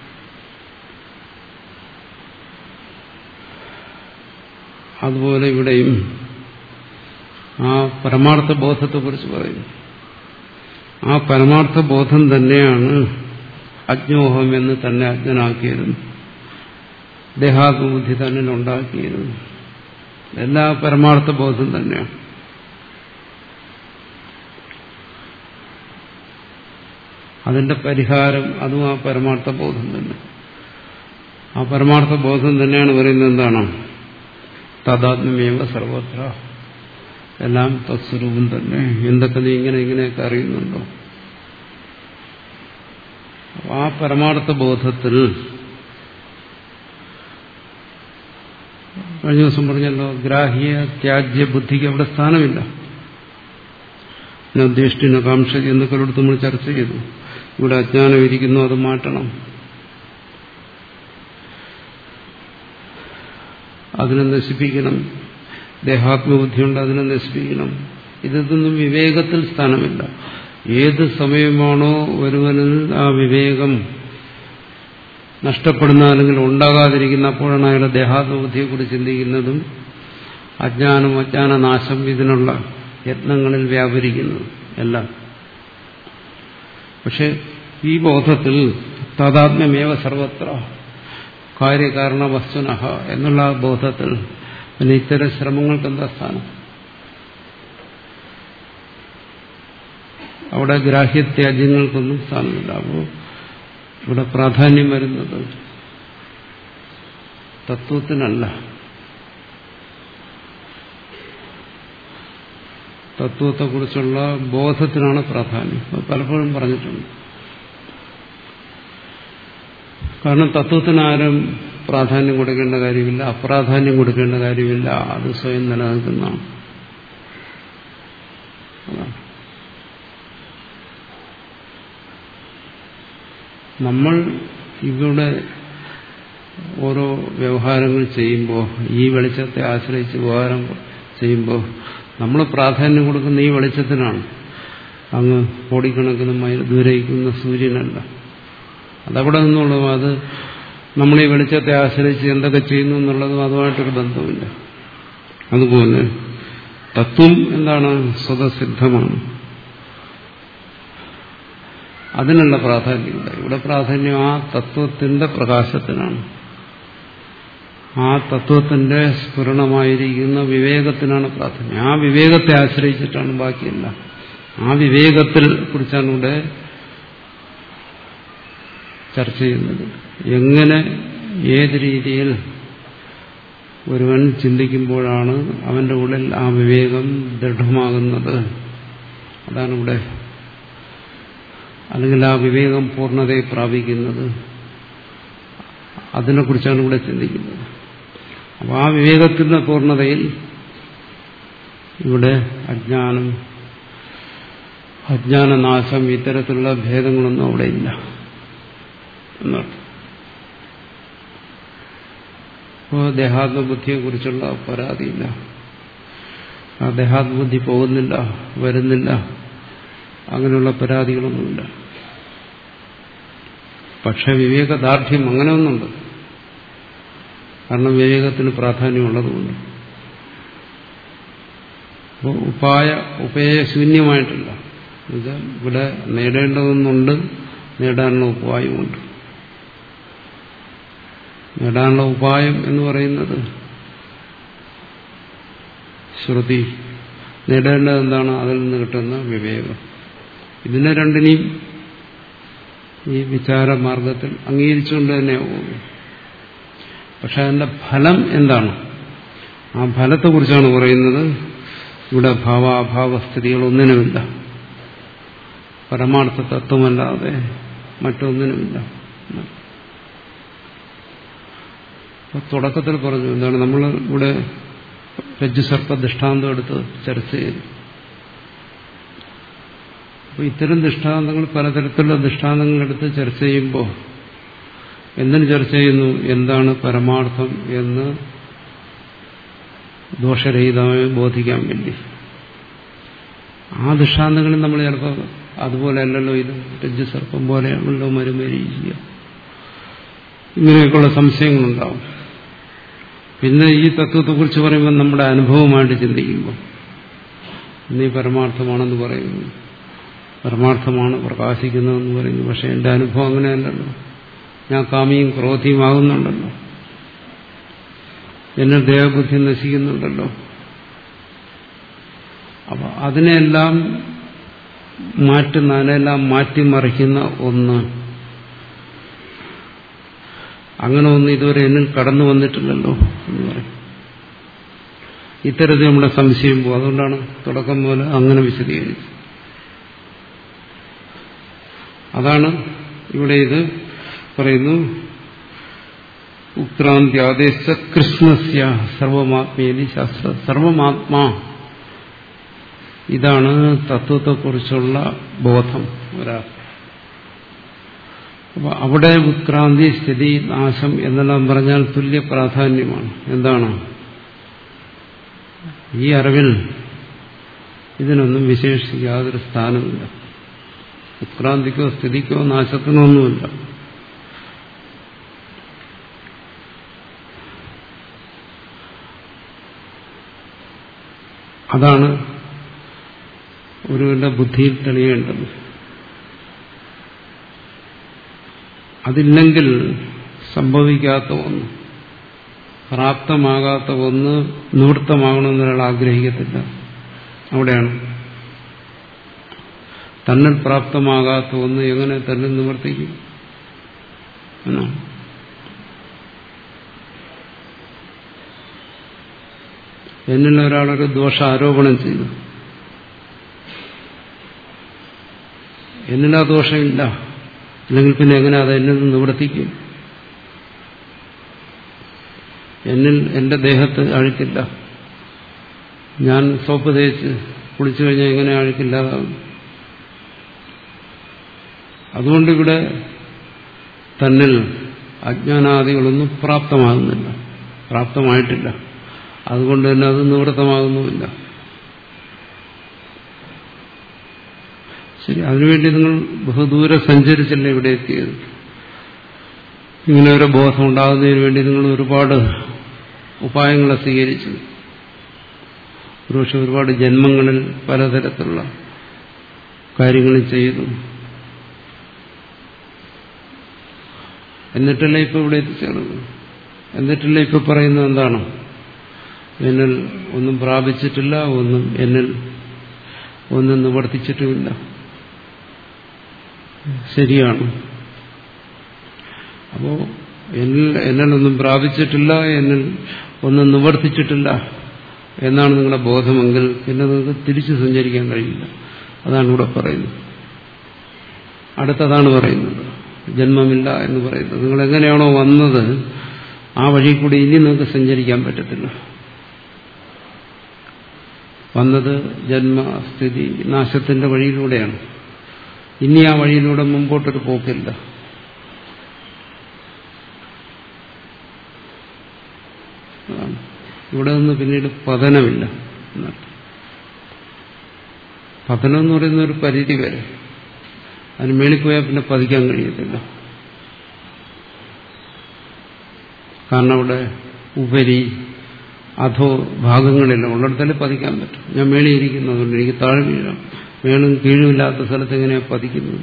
അതുപോലെ ഇവിടെയും ആ പരമാർത്ഥ ബോധത്തെക്കുറിച്ച് പറയുന്നു. ആ പരമാർത്ഥ ബോധം തന്നെയാണ് അജ്ഞോഹം എന്ന് തന്നെ അജ്ഞനാക്കിയതും ദേഹാത്മബുദ്ധി തന്നെ ഉണ്ടാക്കിയതും. എല്ലാ പരമാർത്ഥ ബോധം തന്നെയാണ്. അതിന്റെ പരിഹാരം അതും ആ പരമാർത്ഥ ബോധം തന്നെ. ആ പരമാർത്ഥ ബോധം തന്നെയാണ് പറയുന്നത് എന്താണ്? തദാത്മ്യമേവ സർവത്ര, എല്ലാം തത്സ്വരൂപം തന്നെ. എന്തൊക്കെ നീ ഇങ്ങനെ ഇങ്ങനെയൊക്കെ അറിയുന്നുണ്ടോ? ആ പരമാർത്ഥ ബോധത്തിൽ കഴിഞ്ഞ ദിവസം പറഞ്ഞല്ലോ, ഗ്രാഹ്യ ത്യാജ്യ ബുദ്ധിക്ക് അവിടെ സ്ഥാനമില്ല. ഉദ്ദേശിക്കുന്ന കാംക്ഷ എന്നൊക്കെ അടുത്ത് നമ്മൾ ചർച്ച ചെയ്തു. ഇവിടെ അജ്ഞാനം ഇരിക്കുന്നു, അത് മാറ്റണം, അതിനെ നശിപ്പിക്കണം. ദേഹാത്മബുദ്ധിയുണ്ട്, അതിനെ നശിപ്പിക്കണം. ഇതൊന്നും വിവേകത്തിൽ സ്ഥാനമില്ല. ഏത് സമയമാണോ ഒരുവനിൽ ആ വിവേകം നഷ്ടപ്പെടുന്ന അല്ലെങ്കിൽ ഉണ്ടാകാതിരിക്കുന്ന, അപ്പോഴാണ് അയാളുടെ ദേഹാത്മബുദ്ധിയെക്കുറിച്ച് ചിന്തിക്കുന്നതും അജ്ഞാനം അജ്ഞാനനാശം ഇതിനുള്ള യത്നങ്ങളിൽ വ്യാപരിക്കുന്നത് എല്ലാം. പക്ഷെ ഈ ബോധത്തിൽ താദാത്മ്യമേവ സർവത്ര കാര്യകാരണ വസ്തുനഃ എന്നുള്ള ബോധത്തിൽ പിന്നെ ഇത്തരം ശ്രമങ്ങൾക്ക് എന്താ സ്ഥാനം? അവിടെ ഗ്രാഹ്യത്യാജ്യങ്ങൾക്കൊന്നും സ്ഥാനമില്ല. അപ്പോൾ ഇവിടെ പ്രാധാന്യം വരുന്നത് തത്വത്തിനല്ല, തത്വത്തെക്കുറിച്ചുള്ള ബോധത്തിനാണ് പ്രാധാന്യം. അത് പലപ്പോഴും പറഞ്ഞിട്ടുണ്ട്. കാരണം തത്വത്തിന് ആരും പ്രാധാന്യം കൊടുക്കേണ്ട കാര്യമില്ല, അപ്രാധാന്യം കൊടുക്കേണ്ട കാര്യമില്ല. അത് സ്വയം നിലനിൽക്കുന്നതാണ്. നമ്മൾ ഇവിടെ ഓരോ വ്യവഹാരങ്ങൾ ചെയ്യുമ്പോൾ, ഈ വെളിച്ചത്തെ ആശ്രയിച്ച് വ്യവഹാരം ചെയ്യുമ്പോൾ നമ്മൾ പ്രാധാന്യം കൊടുക്കുന്ന ഈ വെളിച്ചത്തിനാണ്. അങ്ങ് കോടിക്കണക്കിന് മൈൽ ദൂരയിക്കുന്ന സൂര്യനല്ല. അതവിടെ നിന്നുള്ളൂ. അത് നമ്മൾ ഈ വെളിച്ചത്തെ ആശ്രയിച്ച് എന്തൊക്കെ ചെയ്യുന്നു എന്നുള്ളതും അതുമായിട്ടൊരു ബന്ധമില്ല. അതുപോലെ തത്വം എന്താണ്? സ്വതസിദ്ധമാണ്. അതിനുള്ള പ്രാധാന്യമുണ്ട്. ഇവിടെ പ്രാധാന്യം ആ തത്വത്തിന്റെ പ്രകാശത്തിനാണ്, ആ തത്വത്തിന്റെ സ്ഫുരണമായിരിക്കുന്ന വിവേകത്തിനാണ് പ്രാധാന്യം. ആ വിവേകത്തെ ആശ്രയിച്ചിട്ടാണ് ബാക്കിയെല്ലാം. ആ വിവേകത്തിൽ കുറിച്ചാണ് ഇവിടെ ചർച്ച ചെയ്യുന്നത്. എങ്ങനെ, ഏത് രീതിയിൽ ഒരുവൻ ചിന്തിക്കുമ്പോഴാണ് അവന്റെ ഉള്ളിൽ ആ വിവേകം ദൃഢമാകുന്നത്, അതാണ് ഇവിടെ, അല്ലെങ്കിൽ ആ വിവേകം പൂർണ്ണതയെ പ്രാപിക്കുന്നത്, അതിനെക്കുറിച്ചാണ് ഇവിടെ ചിന്തിക്കുന്നത്. അപ്പോൾ ആ വിവേകത്തിന്റെ പൂർണ്ണതയിൽ ഇവിടെ അജ്ഞാനം, അജ്ഞാനനാശം, ഇത്തരത്തിലുള്ള ഭേദങ്ങളൊന്നും അവിടെ ഇല്ല എന്നർത്ഥം. അപ്പോൾ ദേഹാത്മബുദ്ധിയെക്കുറിച്ചുള്ള പരാതിയില്ല. ആ ദേഹാത്മബുദ്ധി പോകുന്നില്ല, വരുന്നില്ല, അങ്ങനെയുള്ള പരാതികളൊന്നുമില്ല. പക്ഷെ വിവേകദാർഢ്യം അങ്ങനെ ഒന്നുണ്ട്. കാരണം വിവേകത്തിന് പ്രാധാന്യമുള്ളതുകൊണ്ട്. അപ്പോൾ ഉപായ ഉപായശൂന്യമായിട്ടില്ല. എന്നുവെച്ചാൽ ഇവിടെ നേടേണ്ടതൊന്നുണ്ട്, നേടാനുള്ള ഉപായമുണ്ട്. നേടാനുള്ള ഉപായം എന്ന് പറയുന്നത് ശ്രുതി, നേടേണ്ടത് എന്താണ്? അതിൽ നിന്ന് കിട്ടുന്ന വിവേകം. ഇതിനെ രണ്ടിനെയും ഈ വിചാരമാർഗത്തിൽ അംഗീകരിച്ചുകൊണ്ട് തന്നെ പോകുന്നു. പക്ഷെ അതിന്റെ ഫലം എന്താണ്? ആ ഫലത്തെക്കുറിച്ചാണ് പറയുന്നത്. ഇവിടെ ഭാവാഭാവസ്ഥിതികളൊന്നിനുമില്ല, പരമാർത്ഥ തത്വമല്ലാതെ മറ്റൊന്നിനുമില്ല. തുടക്കത്തിൽ പറഞ്ഞു എന്താണ്, നമ്മൾ ഇവിടെ രജ്ജുസർപ്പ ദൃഷ്ടാന്തം എടുത്ത് ചർച്ച ചെയ്തു. അപ്പോൾ ഇത്തരം ദൃഷ്ടാന്തങ്ങൾ, പലതരത്തിലുള്ള ദൃഷ്ടാന്തങ്ങൾ എടുത്ത് ചർച്ച ചെയ്യുമ്പോൾ എന്തിനു ചർച്ച ചെയ്യുന്നു? എന്താണ് പരമാർത്ഥം എന്ന് ദോഷരഹിതമായി ബോധിക്കാൻ വേണ്ടി. ആ ദൃഷ്ടാന്തങ്ങളിൽ നമ്മൾ ചിലപ്പോൾ അതുപോലെ അല്ലല്ലോ, ഇത് രജ്ജുസർപ്പം പോലെയാണല്ലോ മരുമരീചിക, ഇങ്ങനെയൊക്കെയുള്ള സംശയങ്ങളുണ്ടാവും. പിന്നെ ഈ തത്വത്തെക്കുറിച്ച് പറയുമ്പോൾ നമ്മുടെ അനുഭവമായിട്ട് ചിന്തിക്കുമ്പോൾ നീ പരമാർത്ഥമാണെന്ന് പറയുന്നു, പരമാർത്ഥമാണ് പ്രകാശിക്കുന്നതെന്ന് പറയുന്നു. പക്ഷെ എൻ്റെ അനുഭവം അങ്ങനെയല്ലല്ലോ, ഞാൻ കാമിയും ക്രോധിയും ആകുന്നുണ്ടല്ലോ, എന്നെ ദേഹബുദ്ധി നശിക്കുന്നുണ്ടല്ലോ. അപ്പൊ അതിനെല്ലാം മാറ്റുന്ന, അതിനെല്ലാം മാറ്റിമറിക്കുന്ന ഒന്ന് അങ്ങനെ ഒന്നും ഇതുവരെ എന്നിൽ കടന്നു വന്നിട്ടില്ലല്ലോ എന്ന് പറയും. ഇത്തരത്തിൽ നമ്മുടെ സംശയം പോകും. അതുകൊണ്ടാണ് തുടക്കം പോലെ അങ്ങനെ വിശദീകരിച്ചത്. അതാണ് ഇവിടെ ഇത് പറയുന്നു. ഉക്രാന്ത്യാദേശ കൃഷ്ണസ്യ സർവമാത്മേതി ശാസ്ത്ര സർവമാത്മാ, ഇതാണ് തത്വത്തെക്കുറിച്ചുള്ള ബോധം ഒരാൾ. അപ്പൊ അവിടെ ഉത്ക്രാന്തി, സ്ഥിതി, നാശം എന്നെല്ലാം പറഞ്ഞാൽ തുല്യ പ്രാധാന്യമാണ്. എന്താണ് ഈ അറിവിൽ ഇതിനൊന്നും വിശേഷിച്ച് യാതൊരു സ്ഥാനമില്ല. ഉത്ക്രാന്തിക്കോ സ്ഥിതിക്കോ നാശത്തിനോ ഒന്നുമില്ല. അതാണ് ഒരുവന്റെ ബുദ്ധിയിൽ തെളിയേണ്ടത്. അതില്ലെങ്കിൽ സംഭവിക്കാത്ത ഒന്ന്, പ്രാപ്തമാകാത്ത ഒന്ന് നിവൃത്തമാകണമെന്ന് ഒരാൾ ആഗ്രഹിക്കത്തില്ല. അവിടെയാണ് തന്നിൽ പ്രാപ്തമാകാത്ത ഒന്ന് എങ്ങനെ തന്നെ നിവർത്തിക്കും എന്നാണ്. എന്നിൽ ഒരാളൊരു ദോഷ ആരോപണം ചെയ്തു, എന്നിലാ ദോഷമില്ല, അല്ലെങ്കിൽ പിന്നെ എങ്ങനെ അത് എന്നിൽ നിന്ന് നിവർത്തിക്കും? എന്നിൽ എന്റെ ദേഹത്ത് അഴുക്കില്ല, ഞാൻ സോപ്പ് തേച്ച് കുളിച്ചു കഴിഞ്ഞാൽ എങ്ങനെ അഴുക്കില്ലാതാകും? അതുകൊണ്ടിവിടെ തന്നിൽ അജ്ഞാനാദികളൊന്നും പ്രാപ്തമാകുന്നില്ല, പ്രാപ്തമായിട്ടില്ല. അതുകൊണ്ട് തന്നെ അത് നിവൃത്തമാകുന്നുമില്ല. ശരി, അതിനുവേണ്ടി നിങ്ങൾ ബഹുദൂരം സഞ്ചരിച്ചല്ലേ ഇവിടെ എത്തിയത്. ഇങ്ങനെ ഒരു ബോധം ഉണ്ടാകുന്നതിന് വേണ്ടി നിങ്ങൾ ഒരുപാട് ഉപായങ്ങളെ സ്വീകരിച്ചു. ഒരുപക്ഷെ ഒരുപാട് ജന്മങ്ങളിൽ പലതരത്തിലുള്ള കാര്യങ്ങൾ ചെയ്തു. എന്നിട്ടല്ലേ ഇപ്പൊ ഇവിടെ എത്തിച്ചേർന്നത്? എന്നിട്ടല്ലേ ഇപ്പൊ പറയുന്നത് എന്താണ്? എന്നിൽ ഒന്നും പ്രാപിച്ചിട്ടില്ല, ഒന്നും എന്നിൽ ഒന്നും നിവർത്തിച്ചിട്ടുമില്ല. ശരിയാണ്. അപ്പോ എന്നിൽ എന്നിലൊന്നും പ്രാപിച്ചിട്ടില്ല, എന്നിൽ ഒന്നും നിവർത്തിച്ചിട്ടില്ല എന്നാണ് നിങ്ങളുടെ ബോധമെങ്കിൽ പിന്നെ നിങ്ങൾക്ക് തിരിച്ചു സഞ്ചരിക്കാൻ കഴിയില്ല. അതാണ് ഇവിടെ പറയുന്നത്. അടുത്തതാണ് പറയുന്നത്, ജന്മമില്ല എന്ന് പറയുന്നത്. നിങ്ങൾ എങ്ങനെയാണോ വന്നത് ആ വഴി കൂടി ഇനി നിങ്ങൾക്ക് സഞ്ചരിക്കാൻ പറ്റത്തില്ല. വന്നത് ജന്മസ്ഥിതി നാശത്തിന്റെ വഴിയിലൂടെയാണ്. ഇനി ആ വഴിയിലൂടെ മുമ്പോട്ടൊരു പോക്കില്ല. ഇവിടെ നിന്ന് പിന്നീട് പതനമില്ല. പതനം എന്ന് പറയുന്ന ഒരു പരിധി വരെ, അതിന് മേളിപ്പോയാൽ പിന്നെ പതിക്കാൻ കഴിയത്തില്ല. കാരണം അവിടെ ഉപരി അധോ ഭാഗങ്ങളില്ല, ഉള്ളിടത്തല്ലേ പതിക്കാൻ പറ്റും. ഞാൻ മേളിയിരിക്കുന്നതുകൊണ്ട് എനിക്ക് താഴെ വീഴാം. മേളും കീഴുമില്ലാത്ത സ്ഥലത്ത് എങ്ങനെയാ പതിക്കുന്നത്?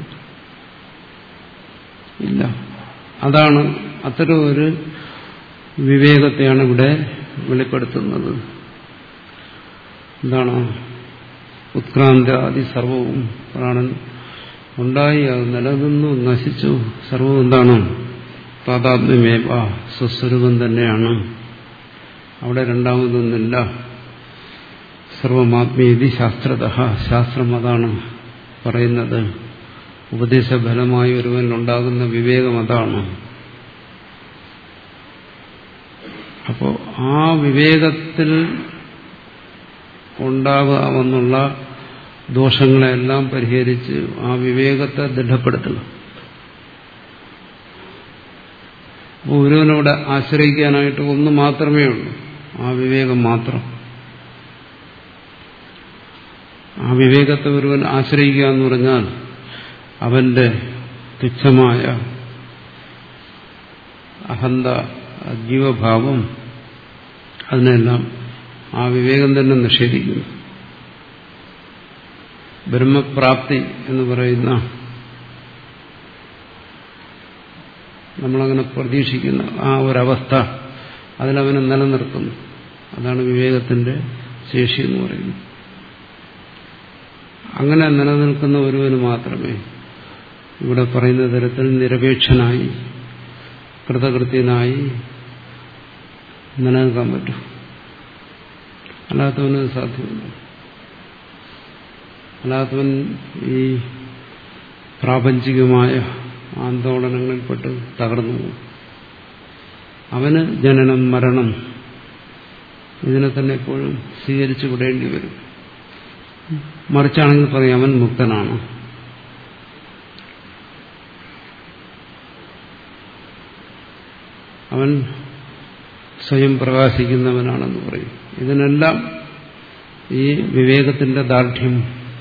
ഇല്ല. അതാണ്, അത്തരം ഒരു വിവേകത്തെയാണ് ഇവിടെ വെളിപ്പെടുത്തുന്നത്. എന്താണ്? ഉത്ക്രാന്താദി സർവവും പ്രാണൻ ഉണ്ടായി, അത് നിലനിന്നു, നശിച്ചു. സർവവും എന്താണ്? താതാത്മ്യമേവ, സ്വസ്വരൂപം തന്നെയാണ്. അവിടെ രണ്ടാമതൊന്നില്ല. സർവമാത്മേതി ശാസ്ത്രതഃ, ശാസ്ത്രം അതാണ് പറയുന്നത്. ഉപദേശഫലമായി ഒരുവനുണ്ടാകുന്ന വിവേകം അതാണ്. അപ്പോൾ ആ വിവേകത്തിൽ ഉണ്ടാകാമെന്നുള്ള ദോഷങ്ങളെല്ലാം പരിഹരിച്ച് ആ വിവേകത്തെ ദൃഢപ്പെടുത്തുക. അപ്പോൾ ഒരുവനോട് ആശ്രയിക്കാനായിട്ട് ഒന്ന് മാത്രമേ ഉള്ളൂ, ആ വിവേകം മാത്രം. ആ വിവേകത്തെ ഒരുവൻ ആശ്രയിക്കുക എന്ന് പറഞ്ഞാൽ അവന്റെ തുച്ഛമായ അഹന്ത ജീവഭാവം അതിനെല്ലാം ആ വിവേകം തന്നെ നിഷേധിക്കുന്നു. ബ്രഹ്മപ്രാപ്തി എന്ന് പറയുന്ന നമ്മളങ്ങനെ പ്രതീക്ഷിക്കുന്ന ആ ഒരവസ്ഥ അതിലവനെ നിലനിർത്തുന്നു. അതാണ് വിവേകത്തിന്റെ ശേഷി എന്ന് പറയുന്നത്. അങ്ങനെ നിലനിൽക്കുന്ന ഒരുവന് മാത്രമേ ഇവിടെ പറയുന്ന തരത്തിൽ നിരപേക്ഷനായി കൃതകൃത്യനായി നിലനിൽക്കാൻ പറ്റും. അല്ലാത്തവന് സാധ്യമല്ല. അല്ലാത്തവൻ ഈ പ്രാപഞ്ചികമായ ആന്തോളനങ്ങളിൽപ്പെട്ട് തകർന്നു പോകും. അവന് ജനനം മരണം ഇതിനെ തന്നെ എപ്പോഴും സ്വീകരിച്ചു വിടേണ്ടി വരും. മറിച്ചാണെങ്കിൽ പറയും അവൻ മുക്തനാണ്. അവൻ സ്വയം പ്രകാശിക്കുന്നവനാണെന്ന് പറയും. ഇതിനെല്ലാം ഈ വിവേകത്തിന്റെ ദാർഢ്യം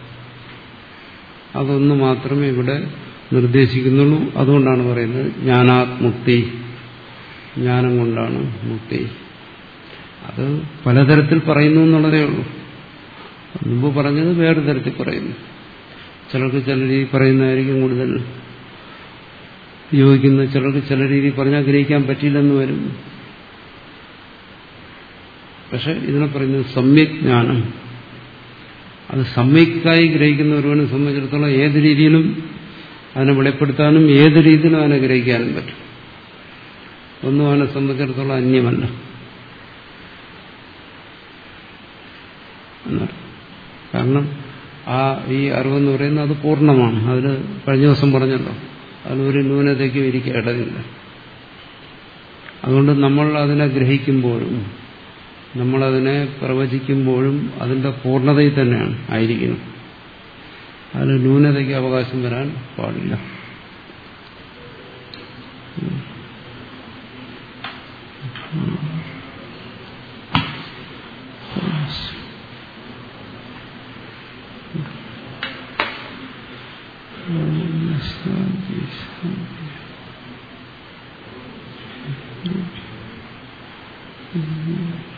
അതൊന്നു മാത്രമേ ഇവിടെ നിർദ്ദേശിക്കുന്നുള്ളൂ. അതുകൊണ്ടാണ് പറയുന്നത് ജ്ഞാനാത്മുക്തി, ജ്ഞാനം കൊണ്ടാണ് മുക്തി. അത് പലതരത്തിൽ പറയുന്നു എന്നുള്ളതേ ഉള്ളൂ. മുമ്പ് പറഞ്ഞത് വേറെ തരത്തിൽ പറയുന്നു. ചിലർക്ക് ചില രീതി പറയുന്നതായിരിക്കും കൂടുതൽ യോജിക്കുന്നത്, ചിലർക്ക് ചില രീതി പറഞ്ഞാൽ ഗ്രഹിക്കാൻ പറ്റിയില്ലെന്ന് വരും. പക്ഷെ ഇതിനെ പറയുന്നത് സമ്യക് ജ്ഞാനം. അത് സമ്യക്കായി ഗ്രഹിക്കുന്ന ഒരുവനെ സംബന്ധിച്ചിടത്തോളം ഏത് രീതിയിലും അതിനെ വെളിപ്പെടുത്താനും ഏത് രീതിയിലും അതിനെ ഗ്രഹിക്കാനും പറ്റും. ഒന്നും അവനെ സംബന്ധിച്ചിടത്തോളം അന്യമല്ല. കാരണം ആ ഈ അറിവെന്ന് പറയുന്നത് അത് പൂർണ്ണമാണ്. അതിൽ കഴിഞ്ഞ ദിവസം പറഞ്ഞല്ലോ, അതിലൊരു ന്യൂനതയ്ക്കും ഇരിക്കാൻ ഇടയില്ല. അതുകൊണ്ട് നമ്മൾ അതിനെ ഗ്രഹിക്കുമ്പോഴും നമ്മളതിനെ പ്രവചിക്കുമ്പോഴും അതിന്റെ പൂർണ്ണതയിൽ തന്നെയാണ് ആയിരിക്കുന്നത്. അതിന് ന്യൂനതയ്ക്ക് അവകാശം വരാൻ പാടില്ല. Mm-hmm.